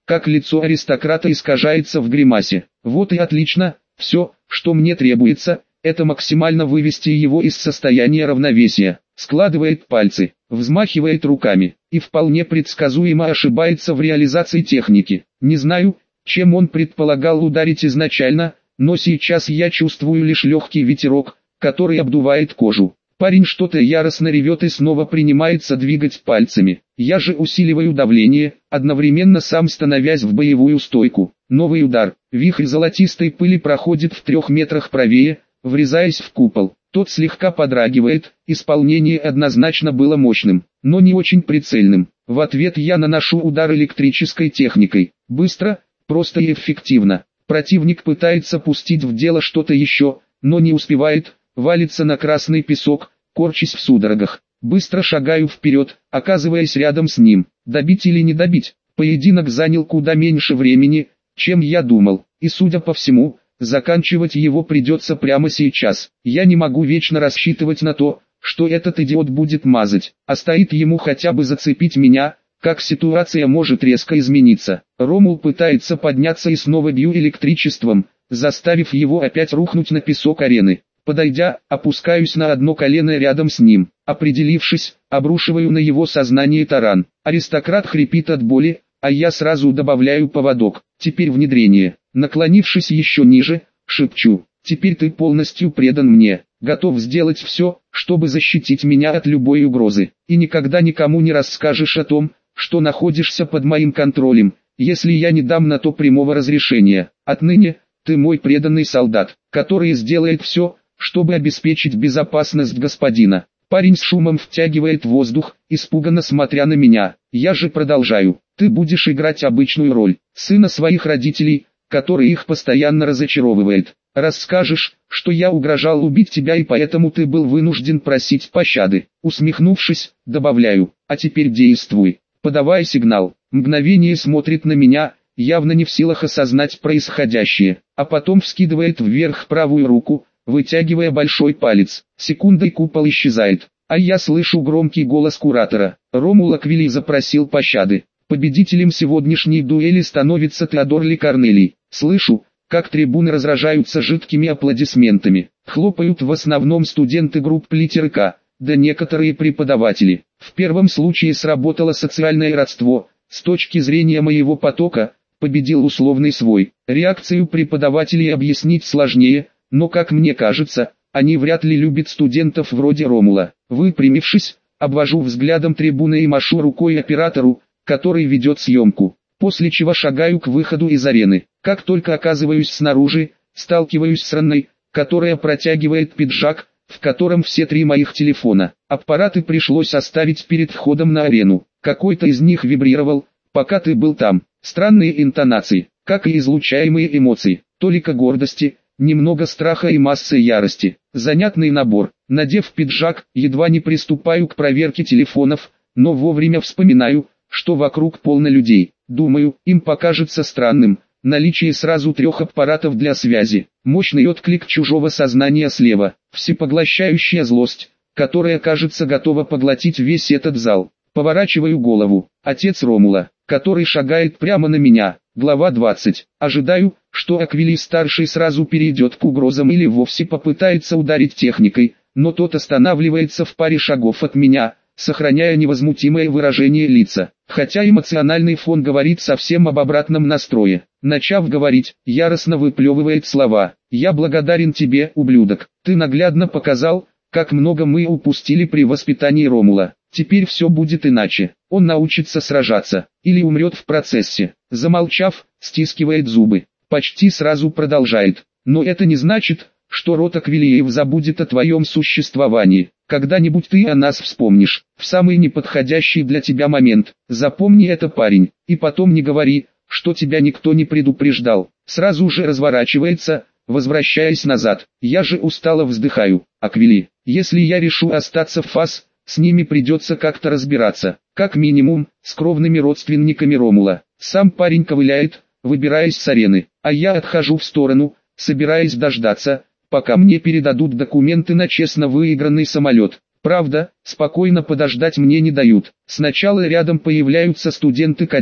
как лицо аристократа искажается в гримасе. Вот и отлично, все, что мне требуется, это максимально вывести его из состояния равновесия. Складывает пальцы, взмахивает руками, и вполне предсказуемо ошибается в реализации техники. Не знаю, чем он предполагал ударить изначально, но сейчас я чувствую лишь легкий ветерок, который обдувает кожу. Парень что-то яростно ревет и снова принимается двигать пальцами. Я же усиливаю давление, одновременно сам становясь в боевую стойку. Новый удар. Вихрь золотистой пыли проходит в 3 метрах правее, врезаясь в купол. Тот слегка подрагивает, исполнение однозначно было мощным, но не очень прицельным. В ответ я наношу удар электрической техникой. Быстро, просто и эффективно. Противник пытается пустить в дело что-то еще, но не успевает, валится на красный песок, корчась в судорогах. Быстро шагаю вперед, оказываясь рядом с ним. Добить или не добить? Поединок занял куда меньше времени, чем я думал, и судя по всему, заканчивать его придется прямо сейчас. Я не могу вечно рассчитывать на то, что этот идиот будет мазать, а стоит ему хотя бы зацепить меня, как ситуация может резко измениться. Ромул пытается подняться и снова бью электричеством, заставив его опять рухнуть на песок арены. Подойдя, опускаюсь на одно колено рядом с ним. Определившись, обрушиваю на его сознание таран. Аристократ хрипит от боли, а я сразу добавляю поводок. Теперь внедрение. Наклонившись еще ниже, шепчу: «Теперь ты полностью предан мне, готов сделать все, чтобы защитить меня от любой угрозы. И никогда никому не расскажешь о том, что находишься под моим контролем, если я не дам на то прямого разрешения. Отныне, ты мой преданный солдат, который сделает все, чтобы обеспечить безопасность господина». Парень с шумом втягивает воздух, испуганно смотря на меня. Я же продолжаю: «Ты будешь играть обычную роль, сына своих родителей, который их постоянно разочаровывает. Расскажешь, что я угрожал убить тебя и поэтому ты был вынужден просить пощады». Усмехнувшись, добавляю: «А теперь действуй, подавай сигнал». Мгновение смотрит на меня, явно не в силах осознать происходящее, а потом вскидывает вверх правую руку, вытягивая большой палец. Секундой купол исчезает, а я слышу громкий голос куратора. Ромул Аквилий запросил пощады. Победителем сегодняшней дуэли становится Теодор Ли Корнелий. Слышу, как трибуны разражаются жидкими аплодисментами. Хлопают в основном студенты групп Литер К, да некоторые преподаватели. В первом случае сработало социальное родство. С точки зрения моего потока, победил условный свой. Реакцию преподавателей объяснить сложнее, но, как мне кажется, они вряд ли любят студентов вроде Ромула. Выпрямившись, обвожу взглядом трибуны и машу рукой оператору, который ведет съемку, после чего шагаю к выходу из арены. Как только оказываюсь снаружи, сталкиваюсь с Ранной, которая протягивает пиджак, в котором все 3 моих телефона. Аппараты пришлось оставить перед входом на арену. Какой-то из них вибрировал, пока ты был там. Странные интонации, как и излучаемые эмоции, толика гордости, немного страха и масса ярости. Занятный набор. Надев пиджак, едва не приступаю к проверке телефонов, но вовремя вспоминаю, что вокруг полно людей. Думаю, им покажется странным наличие сразу 3 аппаратов для связи. Мощный отклик чужого сознания слева. Всепоглощающая злость, которая, кажется, готова поглотить весь этот зал. Поворачиваю голову. Отец Ромула, который шагает прямо на меня. Глава 20. Ожидаю, что Аквилий-старший сразу перейдет к угрозам или вовсе попытается ударить техникой, но тот останавливается в паре шагов от меня, сохраняя невозмутимое выражение лица. Хотя эмоциональный фон говорит совсем об обратном настрое. Начав говорить, яростно выплевывает слова: «Я благодарен тебе, ублюдок. Ты наглядно показал, как много мы упустили при воспитании Ромула. Теперь все будет иначе. Он научится сражаться, или умрет в процессе». Замолчав, стискивает зубы. Почти сразу продолжает: «Но это не значит, что род Аквилиев забудет о твоем существовании. Когда-нибудь ты о нас вспомнишь, в самый неподходящий для тебя момент. Запомни это, парень, и потом не говори, что тебя никто не предупреждал». Сразу же разворачивается, возвращаясь назад. Я же устало вздыхаю. «Аквилий, если я решу остаться в ФАС, с ними придется как-то разбираться, как минимум, с кровными родственниками Ромула». Сам парень ковыляет, выбираясь с арены, а я отхожу в сторону, собираясь дождаться, пока мне передадут документы на честно выигранный самолет. Правда, спокойно подождать мне не дают. Сначала рядом появляются студенты К1,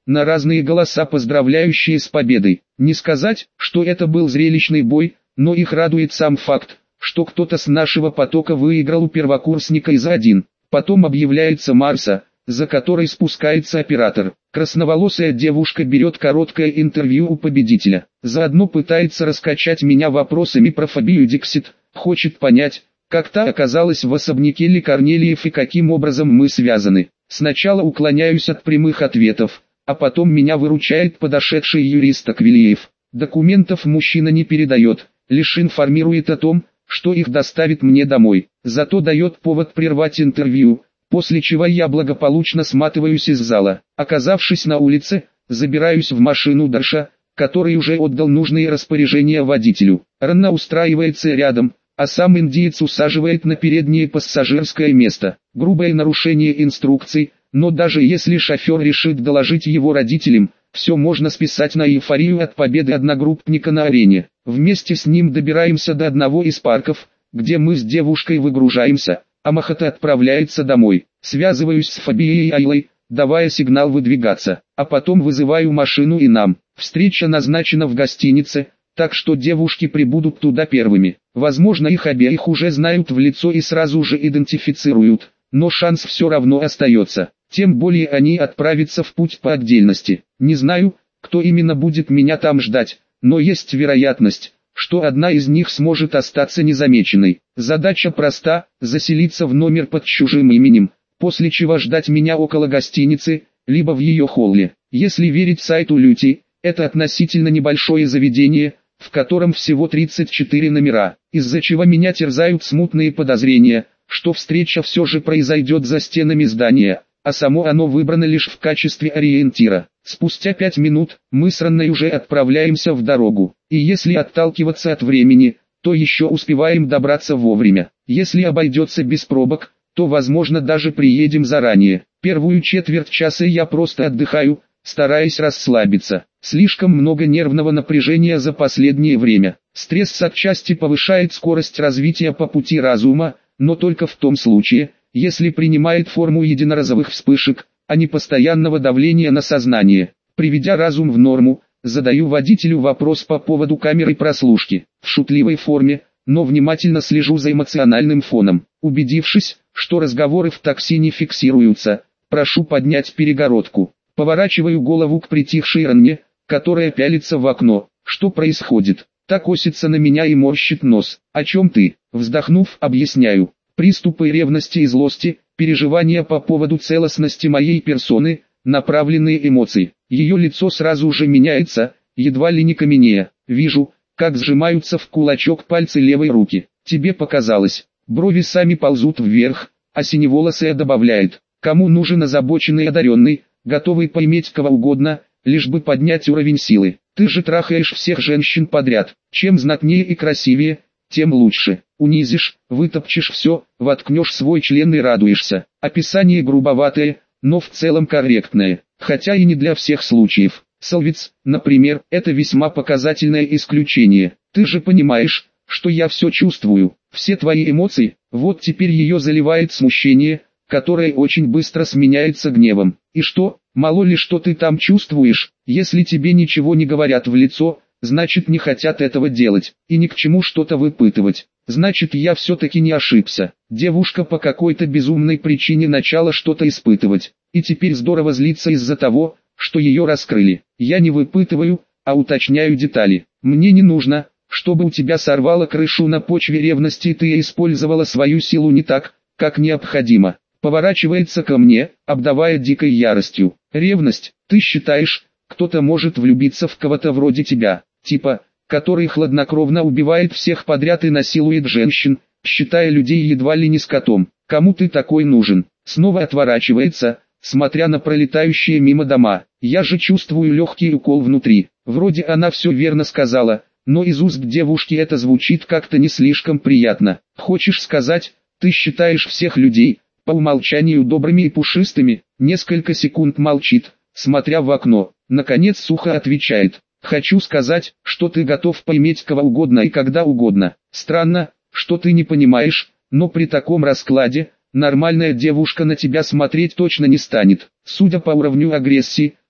на разные голоса, поздравляющие с победой. Не сказать, что это был зрелищный бой, но их радует сам факт, что кто-то с нашего потока выиграл у первокурсника из 1. Потом объявляется Марса, за которой спускается оператор. Красноволосая девушка берет короткое интервью у победителя. Заодно пытается раскачать меня вопросами про Фабию Диксит, хочет понять, как та оказалась в особняке Ли Корнелиев и каким образом мы связаны. Сначала уклоняюсь от прямых ответов, а потом меня выручает подошедший юрист Аквилеев. Документов мужчина не передает, лишь информирует о том, что их доставит мне домой. Зато дает повод прервать интервью, после чего я благополучно сматываюсь из зала. Оказавшись на улице, забираюсь в машину Дарша, который уже отдал нужные распоряжения водителю. Ранна устраивается рядом, а сам индиец усаживает на переднее пассажирское место. Грубое нарушение инструкций, но даже если шофер решит доложить его родителям, все можно списать на эйфорию от победы одногруппника на арене. Вместе с ним добираемся до одного из парков, где мы с девушкой выгружаемся, а Махата отправляется домой. Связываюсь с Фабией и Айлой, давая сигнал выдвигаться, а потом вызываю машину и нам. Встреча назначена в гостинице, так что девушки прибудут туда первыми. Возможно, их обеих уже знают в лицо и сразу же идентифицируют, но шанс все равно остается. Тем более они отправятся в путь по отдельности. Не знаю, кто именно будет меня там ждать, но есть вероятность, что одна из них сможет остаться незамеченной. Задача проста – заселиться в номер под чужим именем, после чего ждать меня около гостиницы, либо в ее холле. Если верить сайту Люти, это относительно небольшое заведение, в котором всего 34 номера, из-за чего меня терзают смутные подозрения, что встреча все же произойдет за стенами здания, а само оно выбрано лишь в качестве ориентира. Спустя 5 минут, мы с Ранной уже отправляемся в дорогу, и если отталкиваться от времени, то еще успеваем добраться вовремя. Если обойдется без пробок, то возможно даже приедем заранее. Первую четверть часа я просто отдыхаю, стараясь расслабиться. Слишком много нервного напряжения за последнее время. Стресс отчасти повышает скорость развития по пути разума, но только в том случае, если принимает форму единоразовых вспышек, а не постоянного давления на сознание. Приведя разум в норму, задаю водителю вопрос по поводу камеры прослушки. В шутливой форме, но внимательно слежу за эмоциональным фоном. Убедившись, что разговоры в такси не фиксируются, прошу поднять перегородку. Поворачиваю голову к притихшей Ранне, которая пялится в окно. Что происходит? Так косится на меня и морщит нос. О чем ты? Вздохнув, объясняю. Приступы ревности и злости, переживания по поводу целостности моей персоны, направленные эмоции. Ее лицо сразу же меняется, едва ли не каменея. Вижу, как сжимаются в кулачок пальцы левой руки. Тебе показалось. Брови сами ползут вверх, а синеволосая добавляет. Кому нужен озабоченный одаренный, готовый поиметь кого угодно, лишь бы поднять уровень силы. Ты же трахаешь всех женщин подряд. Чем знатнее и красивее, тем лучше. Унизишь, вытопчешь все, воткнешь свой член и радуешься. Описание грубоватое, но в целом корректное, хотя и не для всех случаев. Солвиц, например, это весьма показательное исключение. Ты же понимаешь, что я все чувствую, все твои эмоции. Вот теперь ее заливает смущение, которое очень быстро сменяется гневом. И что, мало ли что ты там чувствуешь, если тебе ничего не говорят в лицо, значит не хотят этого делать, и ни к чему что-то выпытывать. Значит я все-таки не ошибся. Девушка по какой-то безумной причине начала что-то испытывать, и теперь здорово злится из-за того, что ее раскрыли. Я не выпытываю, а уточняю детали. Мне не нужно, чтобы у тебя сорвало крышу на почве ревности и ты использовала свою силу не так, как необходимо. Поворачивается ко мне, обдавая дикой яростью. Ревность, ты считаешь, кто-то может влюбиться в кого-то вроде тебя, типа, который хладнокровно убивает всех подряд и насилует женщин, считая людей едва ли не скотом. Кому ты такой нужен? Снова отворачивается, смотря на пролетающие мимо дома. Я же чувствую легкий укол внутри. Вроде она все верно сказала, но из уст девушки это звучит как-то не слишком приятно. Хочешь сказать, ты считаешь всех людей, по умолчанию добрыми и пушистыми? Несколько секунд молчит, смотря в окно. Наконец сухо отвечает. Хочу сказать, что ты готов поиметь кого угодно и когда угодно. Странно, что ты не понимаешь, но при таком раскладе, нормальная девушка на тебя смотреть точно не станет. Судя по уровню агрессии,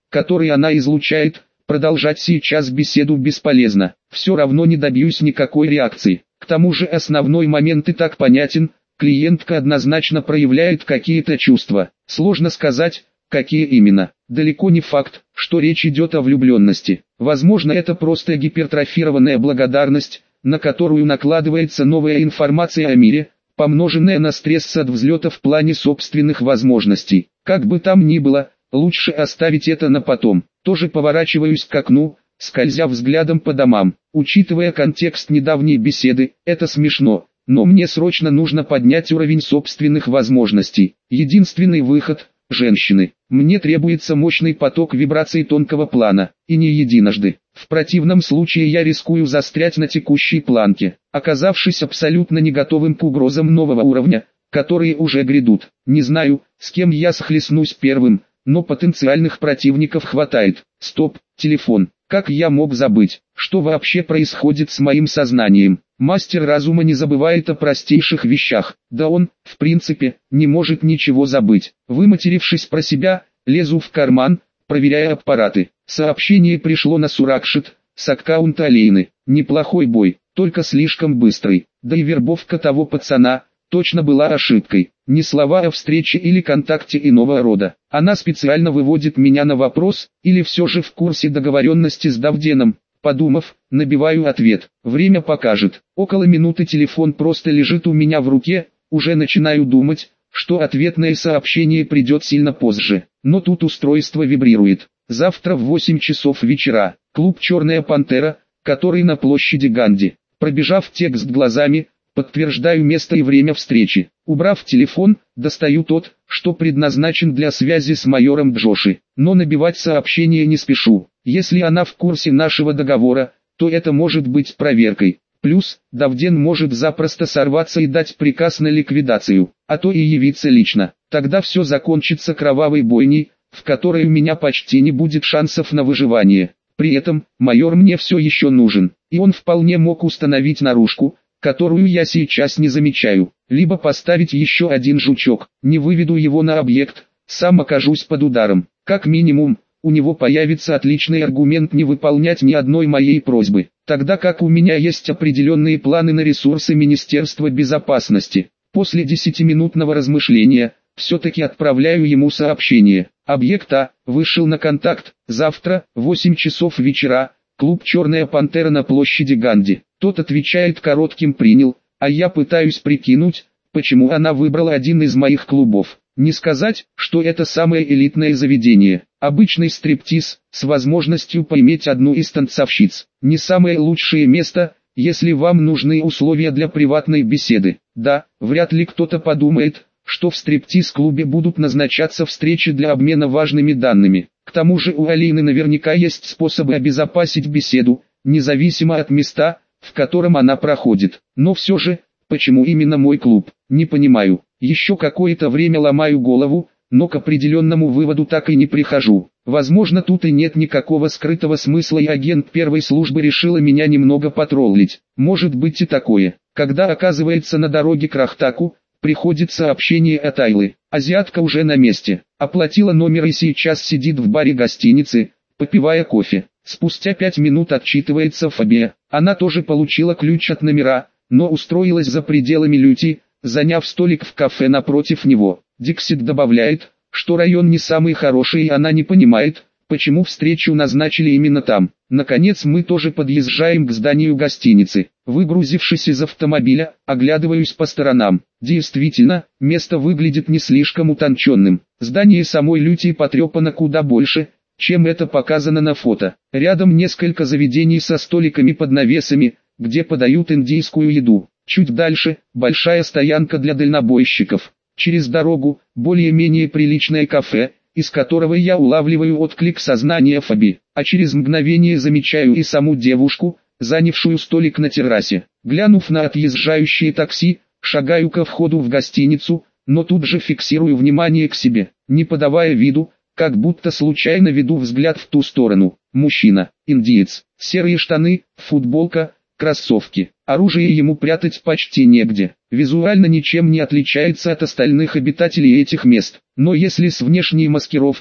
который она излучает, продолжать сейчас беседу бесполезно. Все равно не добьюсь никакой реакции. К тому же основной момент и так понятен, клиентка однозначно проявляет какие-то чувства. Сложно сказать, какие именно. Далеко не факт, что речь идет о влюбленности. Возможно, это просто гипертрофированная благодарность, на которую накладывается новая информация о мире, помноженная на стресс от взлета в плане собственных возможностей. Как бы там ни было, лучше оставить это на потом. Тоже поворачиваюсь к окну, скользя взглядом по домам. Учитывая контекст недавней беседы, это смешно, но мне срочно нужно поднять уровень собственных возможностей. Единственный выход – женщины. Мне требуется мощный поток вибраций тонкого плана, и не единожды. В противном случае я рискую застрять на текущей планке, оказавшись абсолютно не готовым к угрозам нового уровня, которые уже грядут. Не знаю, с кем я схлестнусь первым, но потенциальных противников хватает. Стоп, телефон. Как я мог забыть? Что вообще происходит с моим сознанием? Мастер разума не забывает о простейших вещах. Да он, в принципе, не может ничего забыть. Выматерившись про себя, лезу в карман, проверяя аппараты. Сообщение пришло на Суракшит, с аккаунта Алейны. Неплохой бой, только слишком быстрый. Да и вербовка того пацана точно была ошибкой. Не слова о встрече или контакте иного рода. Она специально выводит меня на вопрос, или все же в курсе договоренности с Давденом. Подумав, набиваю ответ. Время покажет. Около минуты телефон просто лежит у меня в руке, уже начинаю думать, что ответное сообщение придет сильно позже. Но тут устройство вибрирует. Завтра в 8 часов вечера. Клуб «Черная пантера», который на площади Ганди. Пробежав текст глазами, подтверждаю место и время встречи. Убрав телефон, достаю тот, что предназначен для связи с майором Джоши. Но набивать сообщение не спешу. Если она в курсе нашего договора, то это может быть проверкой. Плюс, Давден может запросто сорваться и дать приказ на ликвидацию, а то и явиться лично. Тогда все закончится кровавой бойней, в которой у меня почти не будет шансов на выживание. При этом, майор мне все еще нужен, и он вполне мог установить наружку, которую я сейчас не замечаю, либо поставить еще один жучок, не выведу его на объект, сам окажусь под ударом. Как минимум, у него появится отличный аргумент не выполнять ни одной моей просьбы, тогда как у меня есть определенные планы на ресурсы Министерства безопасности. После 10-минутного размышления, все-таки отправляю ему сообщение. Объект А вышел на контакт, завтра, 8 часов вечера, клуб «Черная пантера» на площади Ганди. Тот отвечает коротким «принял», а я пытаюсь прикинуть, почему она выбрала один из моих клубов. Не сказать, что это самое элитное заведение. Обычный стриптиз, с возможностью поиметь одну из танцовщиц. Не самое лучшее место, если вам нужны условия для приватной беседы. Да, вряд ли кто-то подумает, что в стриптиз-клубе будут назначаться встречи для обмена важными данными. К тому же у Алины наверняка есть способы обезопасить беседу, независимо от места, в котором она проходит. Но все же, почему именно мой клуб, не понимаю. Еще какое-то время ломаю голову, но к определенному выводу так и не прихожу. Возможно, тут и нет никакого скрытого смысла, и агент первой службы решила меня немного потроллить. Может быть и такое. Когда оказывается на дороге к Рахтаку, приходит сообщение от Айлы. Азиатка уже на месте. Оплатила номер и сейчас сидит в баре гостиницы, попивая кофе. Спустя 5 минут отчитывается Фабия. Она тоже получила ключ от номера, но устроилась за пределами Люти, заняв столик в кафе напротив него. Диксит добавляет, что район не самый хороший, и она не понимает, почему встречу назначили именно там. Наконец мы тоже подъезжаем к зданию гостиницы. Выгрузившись из автомобиля, оглядываюсь по сторонам. Действительно, место выглядит не слишком утонченным. Здание самой Люти потрепано куда больше, чем это показано на фото. Рядом несколько заведений со столиками под навесами, где подают индийскую еду. Чуть дальше – большая стоянка для дальнобойщиков. Через дорогу – более-менее приличное кафе, из которого я улавливаю отклик сознания Фаби, а через мгновение замечаю и саму девушку, занявшую столик на террасе. Глянув на отъезжающее такси, шагаю ко входу в гостиницу, но тут же фиксирую внимание к себе, не подавая виду, как будто случайно веду взгляд в ту сторону. Мужчина, индиец, серые штаны, футболка, кроссовки. Оружие ему прятать почти негде. Визуально ничем не отличается от остальных обитателей этих мест. Но если с внешней маскировкой,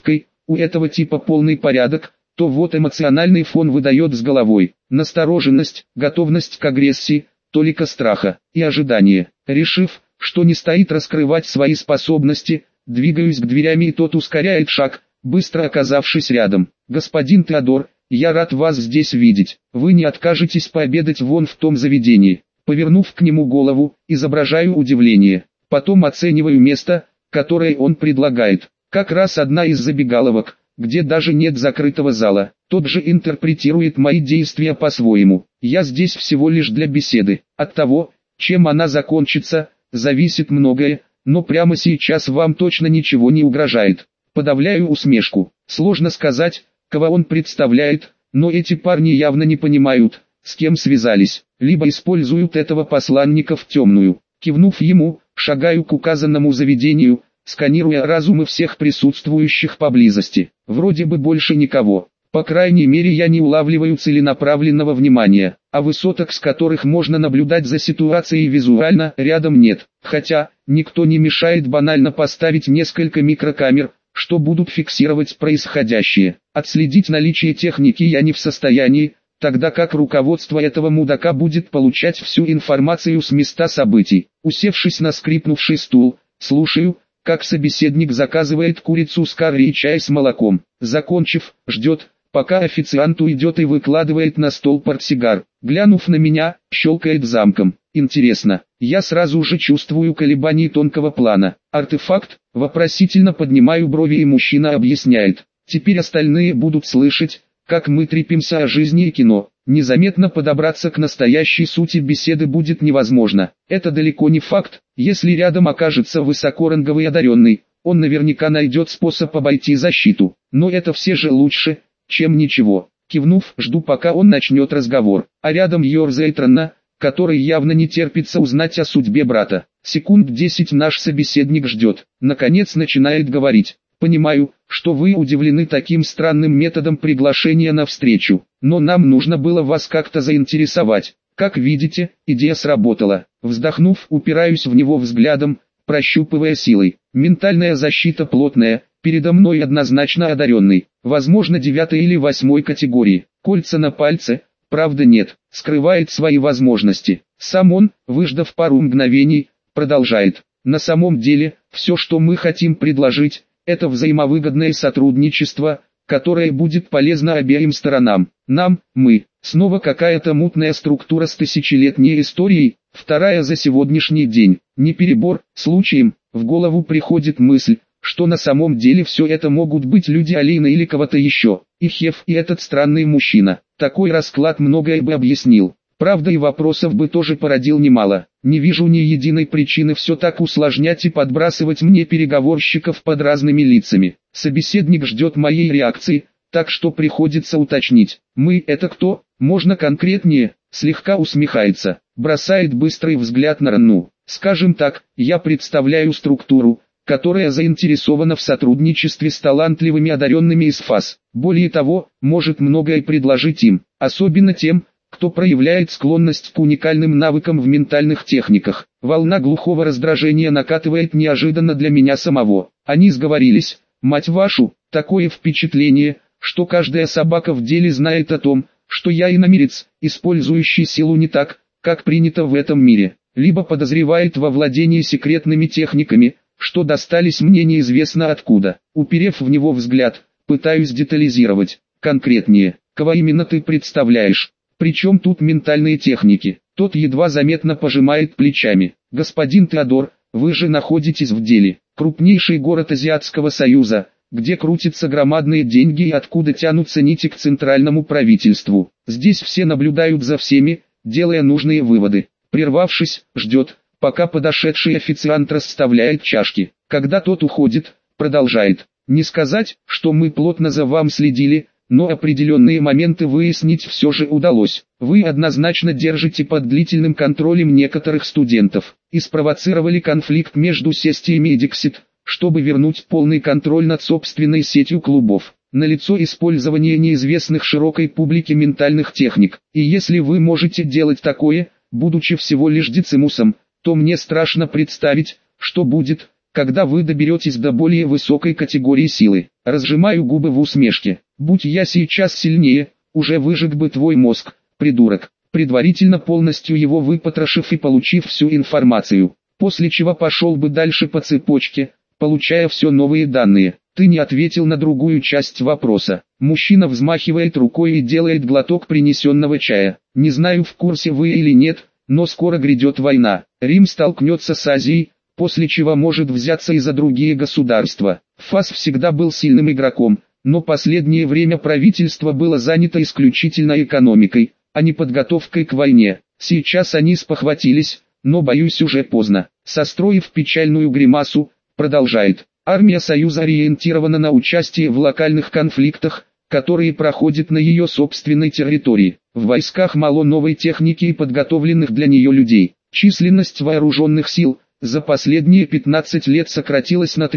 у этого типа полный порядок, то вот эмоциональный фон выдает с головой. Настороженность, готовность к агрессии, толика страха и ожидание. Решив, что не стоит раскрывать свои способности, двигаюсь к дверям, и тот ускоряет шаг, быстро оказавшись рядом. «Господин Теодор, я рад вас здесь видеть. Вы не откажетесь пообедать вон в том заведении?» Повернув к нему голову, изображаю удивление. Потом оцениваю место, которое он предлагает. Как раз одна из забегаловок, где даже нет закрытого зала. Тот же интерпретирует мои действия по-своему. Я здесь всего лишь для беседы. От того, чем она закончится, зависит многое, но прямо сейчас вам точно ничего не угрожает. Подавляю усмешку. Сложно сказать, кого он представляет, но эти парни явно не понимают, с кем связались, либо используют этого посланника в темную. Кивнув ему, шагаю к указанному заведению, сканируя разумы всех присутствующих поблизости. Вроде бы больше никого. По крайней мере, я не улавливаю целенаправленного внимания, а высоток, с которых можно наблюдать за ситуацией визуально, рядом нет. Хотя, никто не мешает банально поставить несколько микрокамер, что будут фиксировать происходящее. Отследить наличие техники я не в состоянии, тогда как руководство этого мудака будет получать всю информацию с места событий. Усевшись на скрипнувший стул, слушаю, как собеседник заказывает курицу с карри и чай с молоком. Закончив, ждет, пока официант уйдет, и выкладывает на стол портсигар. Глянув на меня, щелкает замком. Интересно, я сразу же чувствую колебания тонкого плана. Артефакт? Вопросительно поднимаю брови, и мужчина объясняет. Теперь остальные будут слышать, как мы трепимся о жизни и кино. Незаметно подобраться к настоящей сути беседы будет невозможно. Это далеко не факт. Если рядом окажется высокоранговый одаренный, он наверняка найдет способ обойти защиту. Но это все же лучше, чем ничего. Кивнув, жду, пока он начнет разговор. А рядом ерзает Ранна, который явно не терпится узнать о судьбе брата. Секунд 10 наш собеседник ждет. Наконец начинает говорить. «Понимаю, что вы удивлены таким странным методом приглашения на встречу, но нам нужно было вас как-то заинтересовать. Как видите, идея сработала». Вздохнув, упираюсь в него взглядом, прощупывая силой. Ментальная защита плотная, передо мной однозначно одаренный, возможно 9 или 8 категории. Кольца на пальце, правда нет, скрывает свои возможности. Сам он, выждав пару мгновений, продолжает. На самом деле, все, что мы хотим предложить, это взаимовыгодное сотрудничество, которое будет полезно обеим сторонам. Нам, мы, снова какая-то мутная структура с тысячелетней историей, вторая за сегодняшний день. Не перебор, случаем, в голову приходит мысль, что на самом деле все это могут быть люди Алины или кого-то еще. И Хеф, и этот странный мужчина. Такой расклад многое бы объяснил. Правда, и вопросов бы тоже породил немало. Не вижу ни единой причины все так усложнять и подбрасывать мне переговорщиков под разными лицами. Собеседник ждет моей реакции, так что приходится уточнить. «Мы — это кто? Можно конкретнее?» Слегка усмехается, бросает быстрый взгляд на Ранну. «Скажем так, я представляю структуру, которая заинтересована в сотрудничестве с талантливыми одаренными из ФАС. Более того, может многое предложить им, особенно тем, кто проявляет склонность к уникальным навыкам в ментальных техниках». Волна глухого раздражения накатывает неожиданно для меня самого. Они сговорились, мать вашу, такое впечатление, что каждая собака в деле знает о том, что я иномирец, использующий силу не так, как принято в этом мире, либо подозревает во владении секретными техниками, что достались мне неизвестно откуда. Уперев в него взгляд, пытаюсь детализировать. Конкретнее, кого именно ты представляешь? Причем тут ментальные техники? Тот едва заметно пожимает плечами. Господин Теодор, вы же находитесь в Дели, крупнейший город Азиатского Союза, где крутятся громадные деньги и откуда тянутся нити к центральному правительству. Здесь все наблюдают за всеми, делая нужные выводы. Прервавшись, ждет, пока подошедший официант расставляет чашки. Когда тот уходит, продолжает. Не сказать, что мы плотно за вам следили, но определенные моменты выяснить все же удалось. Вы однозначно держите под длительным контролем некоторых студентов и спровоцировали конфликт между Сестиями и Диксит, чтобы вернуть полный контроль над собственной сетью клубов. Налицо использование неизвестных широкой публике ментальных техник. И если вы можете делать такое, будучи всего лишь децимусом, то мне страшно представить, что будет, когда вы доберетесь до более высокой категории силы. Разжимаю губы в усмешке. Будь я сейчас сильнее, уже выжег бы твой мозг, придурок, предварительно полностью его выпотрошив и получив всю информацию. После чего пошел бы дальше по цепочке, получая все новые данные. Ты не ответил на другую часть вопроса. Мужчина взмахивает рукой и делает глоток принесенного чая. Не знаю, в курсе вы или нет, но скоро грядет война. Рим столкнется с Азией, после чего может взяться и за другие государства. ФАС всегда был сильным игроком, но последнее время правительство было занято исключительно экономикой, а не подготовкой к войне. Сейчас они спохватились, но боюсь уже поздно. Состроив печальную гримасу, продолжает. Армия Союза ориентирована на участие в локальных конфликтах, которые проходят на ее собственной территории. В войсках мало новой техники и подготовленных для нее людей. Численность вооруженных сил за последние 15 лет сократилась на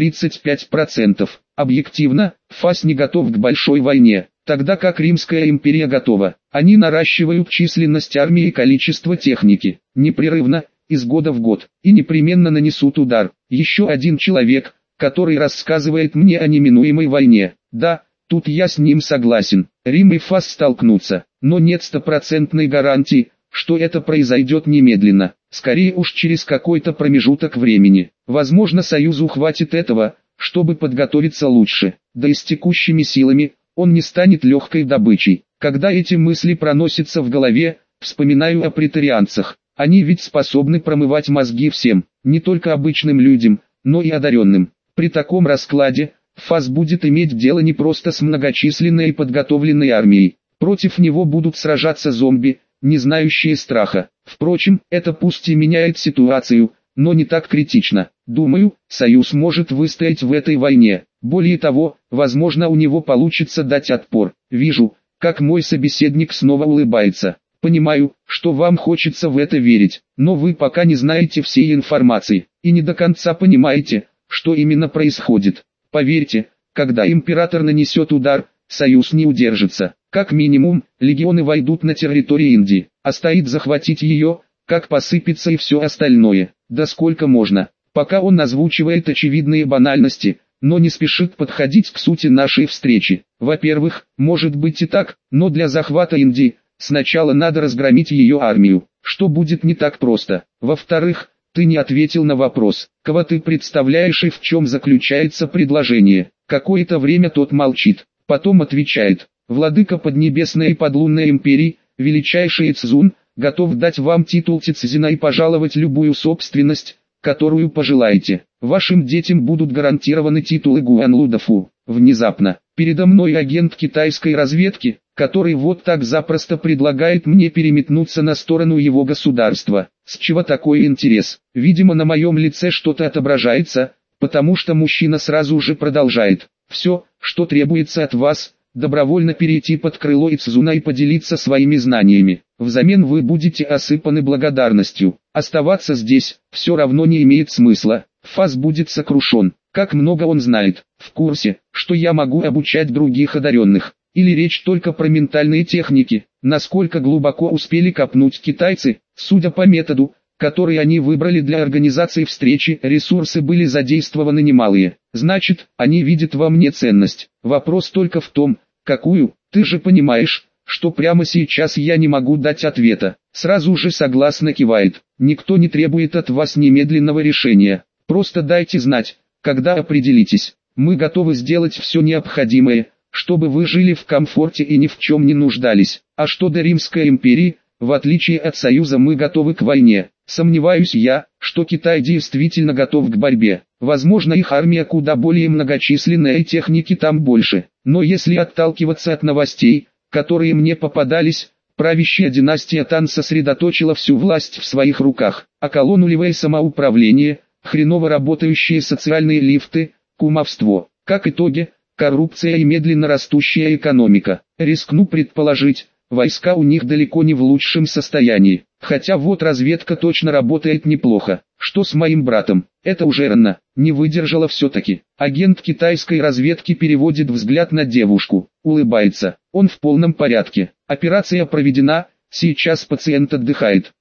35%. Объективно, ФАС не готов к большой войне, тогда как Римская империя готова. Они наращивают численность армии и количество техники, непрерывно, из года в год, и непременно нанесут удар. Еще один человек, который рассказывает мне о неминуемой войне. Да, тут я с ним согласен. Рим и ФАС столкнутся, но нет стопроцентной гарантии, что это произойдет немедленно. Скорее уж через какой-то промежуток времени. Возможно, Союзу хватит этого, чтобы подготовиться лучше. Да и с текущими силами, он не станет легкой добычей. Когда эти мысли проносятся в голове, вспоминаю о претарианцах. Они ведь способны промывать мозги всем, не только обычным людям, но и одаренным. При таком раскладе, ФАС будет иметь дело не просто с многочисленной и подготовленной армией. Против него будут сражаться зомби, не знающие страха. Впрочем, это пусть и меняет ситуацию, но не так критично. Думаю, Союз может выстоять в этой войне. Более того, возможно, у него получится дать отпор. Вижу, как мой собеседник снова улыбается. Понимаю, что вам хочется в это верить, но вы пока не знаете всей информации, и не до конца понимаете, что именно происходит. Поверьте, когда император нанесет удар, Союз не удержится. Как минимум, легионы войдут на территорию Индии, а стоит захватить ее, как посыпется и все остальное. Да сколько можно. Пока он озвучивает очевидные банальности, но не спешит подходить к сути нашей встречи. Во-первых, может быть и так, но для захвата Индии, сначала надо разгромить ее армию, что будет не так просто. Во-вторых, ты не ответил на вопрос, кого ты представляешь и в чем заключается предложение. Какое-то время тот молчит, потом отвечает. Владыка Поднебесной и Подлунной империи, величайший Цзун, готов дать вам титул Цзина и пожаловать любую собственность, которую пожелаете. Вашим детям будут гарантированы титулы Гуанлудафу. Внезапно, передо мной агент китайской разведки, который вот так запросто предлагает мне переметнуться на сторону его государства. С чего такой интерес? Видимо, на моем лице что-то отображается, потому что мужчина сразу же продолжает. Все, что требуется от вас, добровольно перейти под крыло Ицзуна и поделиться своими знаниями. Взамен вы будете осыпаны благодарностью. Оставаться здесь все равно не имеет смысла. ФАС будет сокрушен. Как много он знает. В курсе, что я могу обучать других одаренных. Или речь только про ментальные техники. Насколько глубоко успели копнуть китайцы, судя по методу, который они выбрали для организации встречи, ресурсы были задействованы немалые. Значит, они видят во мне ценность. Вопрос только в том, какую. Ты же понимаешь, что прямо сейчас я не могу дать ответа. Сразу же согласно кивает. Никто не требует от вас немедленного решения. Просто дайте знать, когда определитесь. Мы готовы сделать все необходимое, чтобы вы жили в комфорте и ни в чем не нуждались. А что до Римской империи, в отличие от Союза, мы готовы к войне. Сомневаюсь я, что Китай действительно готов к борьбе. Возможно, их армия куда более многочисленная и техники там больше. Но если отталкиваться от новостей, которые мне попадались, правящая династия Тан сосредоточила всю власть в своих руках. А колонулевое самоуправление, хреново работающие социальные лифты, кумовство. Как итоги, коррупция и медленно растущая экономика. Рискну предположить, войска у них далеко не в лучшем состоянии. Хотя вот разведка точно работает неплохо. Что с моим братом? Это уже рано. Не выдержала все-таки. Агент китайской разведки переводит взгляд на девушку. Улыбается. Он в полном порядке. Операция проведена, сейчас пациент отдыхает.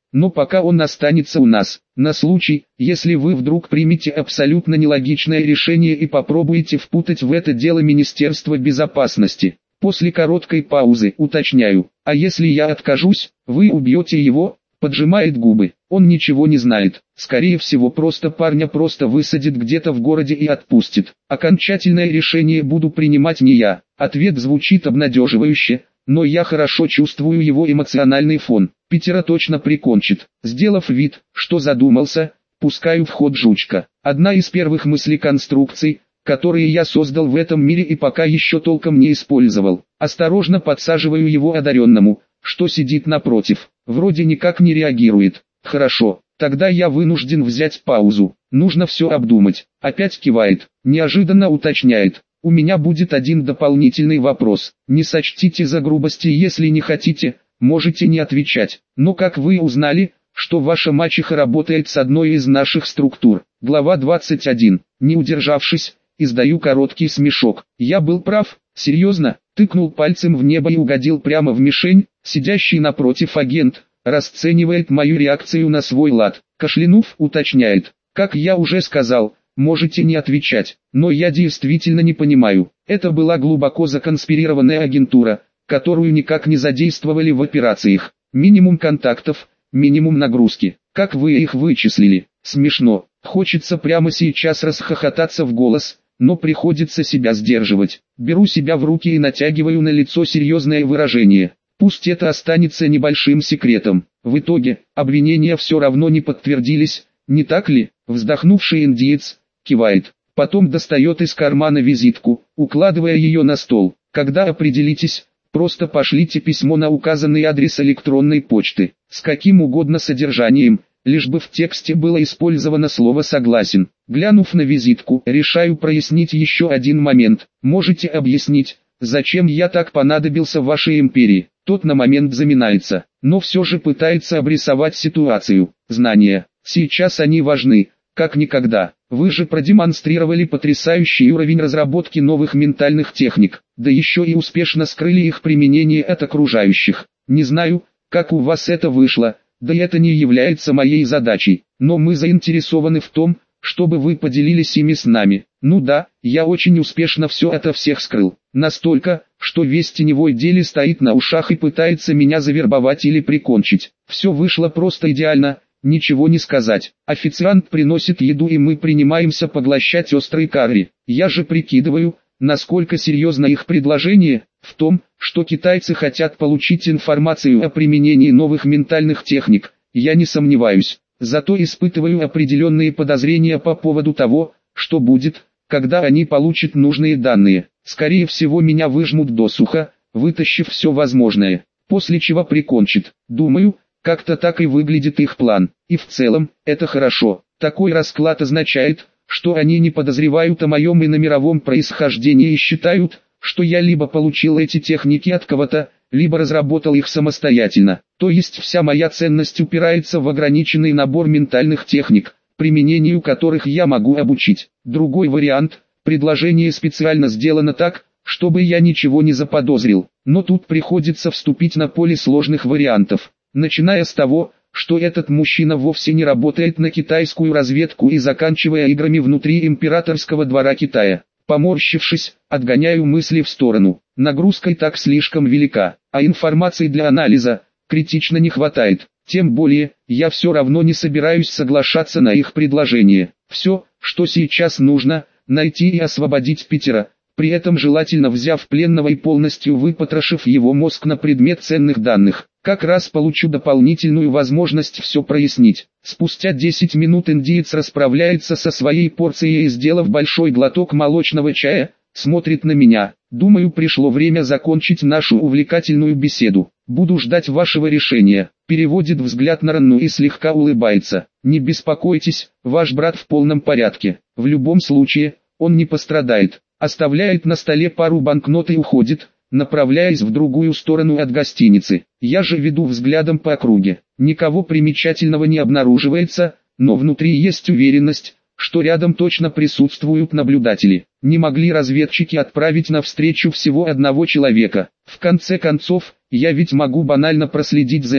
но пока он останется у нас, на случай, если вы вдруг примете абсолютно нелогичное решение и попробуете впутать в это дело Министерство безопасности. После короткой паузы уточняю, а если я откажусь, вы убьете его? Поджимает губы. Он ничего не знает. Скорее всего, парня просто высадит где-то в городе и отпустит. Окончательное решение буду принимать не я. Ответ звучит обнадеживающе, но я хорошо чувствую его эмоциональный фон. Питера точно прикончит. Сделав вид, что задумался, пускаю в ход жучка. Одна из первых мыслей-конструкций, которые я создал в этом мире и пока еще толком не использовал. Осторожно подсаживаю его одаренному, что сидит напротив. Вроде никак не реагирует. Хорошо, тогда я вынужден взять паузу. Нужно все обдумать. Опять кивает. Неожиданно уточняет. У меня будет один дополнительный вопрос. Не сочтите за грубости, если не хотите, можете не отвечать. Но как вы узнали, что ваша мачеха работает с одной из наших структур? Глава 21. Не удержавшись, издаю короткий смешок. Я был прав, серьезно, тыкнул пальцем в небо и угодил прямо в мишень. Сидящий напротив агент расценивает мою реакцию на свой лад. Кашлянув, уточняет. Как я уже сказал, можете не отвечать, но я действительно не понимаю. Это была глубоко законспирированная агентура, которую никак не задействовали в операциях. Минимум контактов, минимум нагрузки. Как вы их вычислили? Смешно. Хочется прямо сейчас расхохотаться в голос, но приходится себя сдерживать. Беру себя в руки и натягиваю на лицо серьезное выражение. Пусть это останется небольшим секретом. В итоге, обвинения все равно не подтвердились, не так ли? Вздохнувший индиец кивает. Потом достает из кармана визитку, укладывая ее на стол. Когда определитесь, просто пошлите письмо на указанный адрес электронной почты, с каким угодно содержанием, лишь бы в тексте было использовано слово «согласен». Глянув на визитку, решаю прояснить еще один момент. Можете объяснить, зачем я так понадобился вашей империи? Тот на момент заминается, но все же пытается обрисовать ситуацию. Знания, сейчас они важны, как никогда. Вы же продемонстрировали потрясающий уровень разработки новых ментальных техник, да еще и успешно скрыли их применение от окружающих. Не знаю, как у вас это вышло, да и это не является моей задачей, но мы заинтересованы в том, чтобы вы поделились ими с нами. Ну да, я очень успешно все ото всех скрыл. Настолько, что весь теневой деле стоит на ушах и пытается меня завербовать или прикончить. Все вышло просто идеально, ничего не сказать. Официант приносит еду и мы принимаемся поглощать острый карри. Я же прикидываю, насколько серьезно их предложение. В том, что китайцы хотят получить информацию о применении новых ментальных техник, я не сомневаюсь. Зато испытываю определенные подозрения по поводу того, что будет, когда они получат нужные данные. Скорее всего меня выжмут досуха, вытащив все возможное, после чего прикончат. Думаю, как-то так и выглядит их план. И в целом, это хорошо. Такой расклад означает, что они не подозревают о моем иномировом происхождении и считают, что я либо получил эти техники от кого-то, либо разработал их самостоятельно. То есть вся моя ценность упирается в ограниченный набор ментальных техник, применению которых я могу обучить. Другой вариант, предложение специально сделано так, чтобы я ничего не заподозрил. Но тут приходится вступить на поле сложных вариантов. Начиная с того, что этот мужчина вовсе не работает на китайскую разведку и заканчивая играми внутри императорского двора Китая. Поморщившись, отгоняю мысли в сторону. Нагрузка и так слишком велика, а информации для анализа критично не хватает. Тем более, я все равно не собираюсь соглашаться на их предложение. Все, что сейчас нужно, найти и освободить Питера, при этом желательно взяв пленного и полностью выпотрошив его мозг на предмет ценных данных. Как раз получу дополнительную возможность все прояснить. Спустя 10 минут индиец расправляется со своей порцией и, сделав большой глоток молочного чая, смотрит на меня. Думаю, пришло время закончить нашу увлекательную беседу. Буду ждать вашего решения. Переводит взгляд на Ранну и слегка улыбается. Не беспокойтесь, ваш брат в полном порядке. В любом случае, он не пострадает. Оставляет на столе пару банкнот и уходит, направляясь в другую сторону от гостиницы. Я же веду взглядом по округе. Никого примечательного не обнаруживается, но внутри есть уверенность, что рядом точно присутствуют наблюдатели. Не могли разведчики отправить навстречу всего одного человека. В конце концов, я ведь могу банально проследить за ним.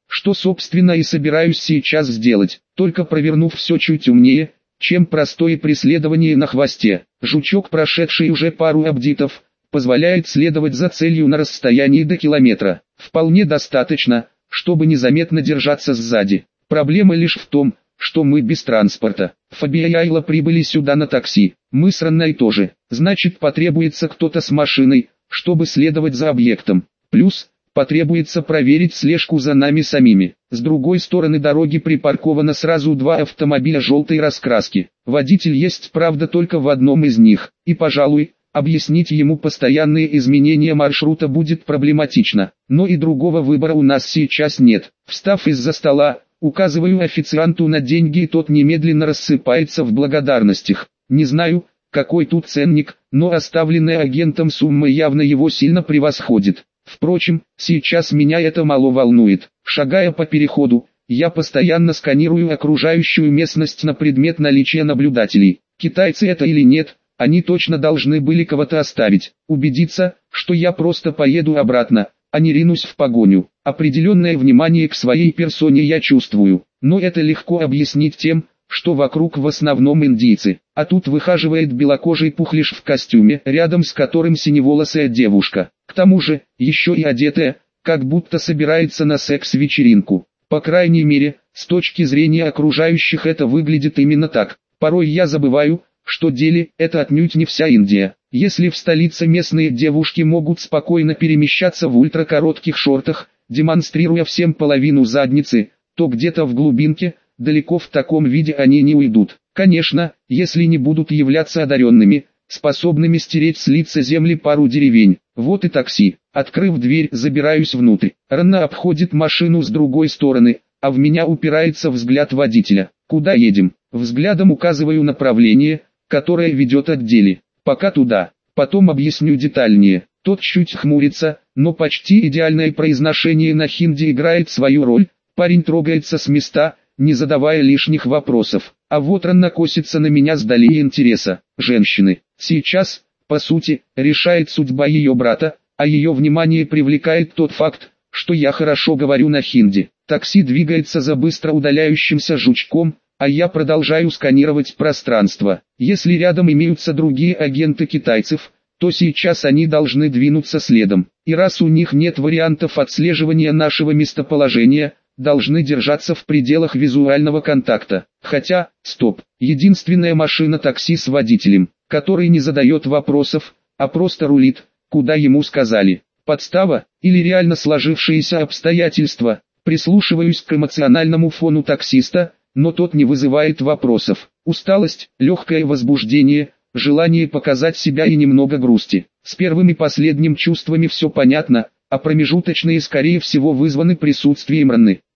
Что собственно и собираюсь сейчас сделать, только провернув все чуть умнее, чем простое преследование на хвосте. Жучок, прошедший уже пару апдейтов, позволяет следовать за целью на расстоянии до километра. Вполне достаточно, чтобы незаметно держаться сзади. Проблема лишь в том, что мы без транспорта. Фабия и Айла прибыли сюда на такси, мы с Ранной тоже. Значит, потребуется кто-то с машиной, чтобы следовать за объектом. Плюс, потребуется проверить слежку за нами самими. С другой стороны дороги припарковано сразу два автомобиля желтой раскраски. Водитель есть, правда, только в одном из них. И, пожалуй, объяснить ему постоянные изменения маршрута будет проблематично. Но и другого выбора у нас сейчас нет. Встав из-за стола, указываю официанту на деньги, и тот немедленно рассыпается в благодарностях. Не знаю, какой тут ценник, но оставленная агентом сумма явно его сильно превосходит. Впрочем, сейчас меня это мало волнует. Шагая по переходу, я постоянно сканирую окружающую местность на предмет наличия наблюдателей. Китайцы это или нет, они точно должны были кого-то оставить. Убедиться, что я просто поеду обратно, а не ринусь в погоню. Определенное внимание к своей персоне я чувствую, но это легко объяснить тем, что вокруг в основном индийцы, а тут выхаживает белокожий пухлиш в костюме, рядом с которым синеволосая девушка. К тому же, еще и одетая, как будто собирается на секс-вечеринку. По крайней мере, с точки зрения окружающих это выглядит именно так. Порой я забываю, что Дели – это отнюдь не вся Индия. Если в столице местные девушки могут спокойно перемещаться в ультракоротких шортах, демонстрируя всем половину задницы, то где-то в глубинке, далеко в таком виде они не уйдут. Конечно, если не будут являться одаренными, способными стереть с лица земли пару деревень. Вот и такси. Открыв дверь, забираюсь внутрь. Ранна обходит машину с другой стороны, а в меня упирается взгляд водителя. Куда едем? Взглядом указываю направление, которое ведет от Дели. Пока туда. Потом объясню детальнее. Тот чуть хмурится, но почти идеальное произношение на хинди играет свою роль. Парень трогается с места, не задавая лишних вопросов. А вот Ранна косится на меня с долей интереса. Женщины. Сейчас, по сути, решает судьба ее брата, а ее внимание привлекает тот факт, что я хорошо говорю на хинди. Такси двигается за быстро удаляющимся жучком, а я продолжаю сканировать пространство. Если рядом имеются другие агенты китайцев, то сейчас они должны двинуться следом. И раз у них нет вариантов отслеживания нашего местоположения, должны держаться в пределах визуального контакта. Хотя, стоп, единственная машина такси с водителем, который не задает вопросов, а просто рулит, куда ему сказали. Подстава, или реально сложившиеся обстоятельства. Прислушиваюсь к эмоциональному фону таксиста, но тот не вызывает вопросов. Усталость, легкое возбуждение, желание показать себя и немного грусти. С первым и последним чувствами все понятно, а промежуточные скорее всего вызваны присутствием Ранны.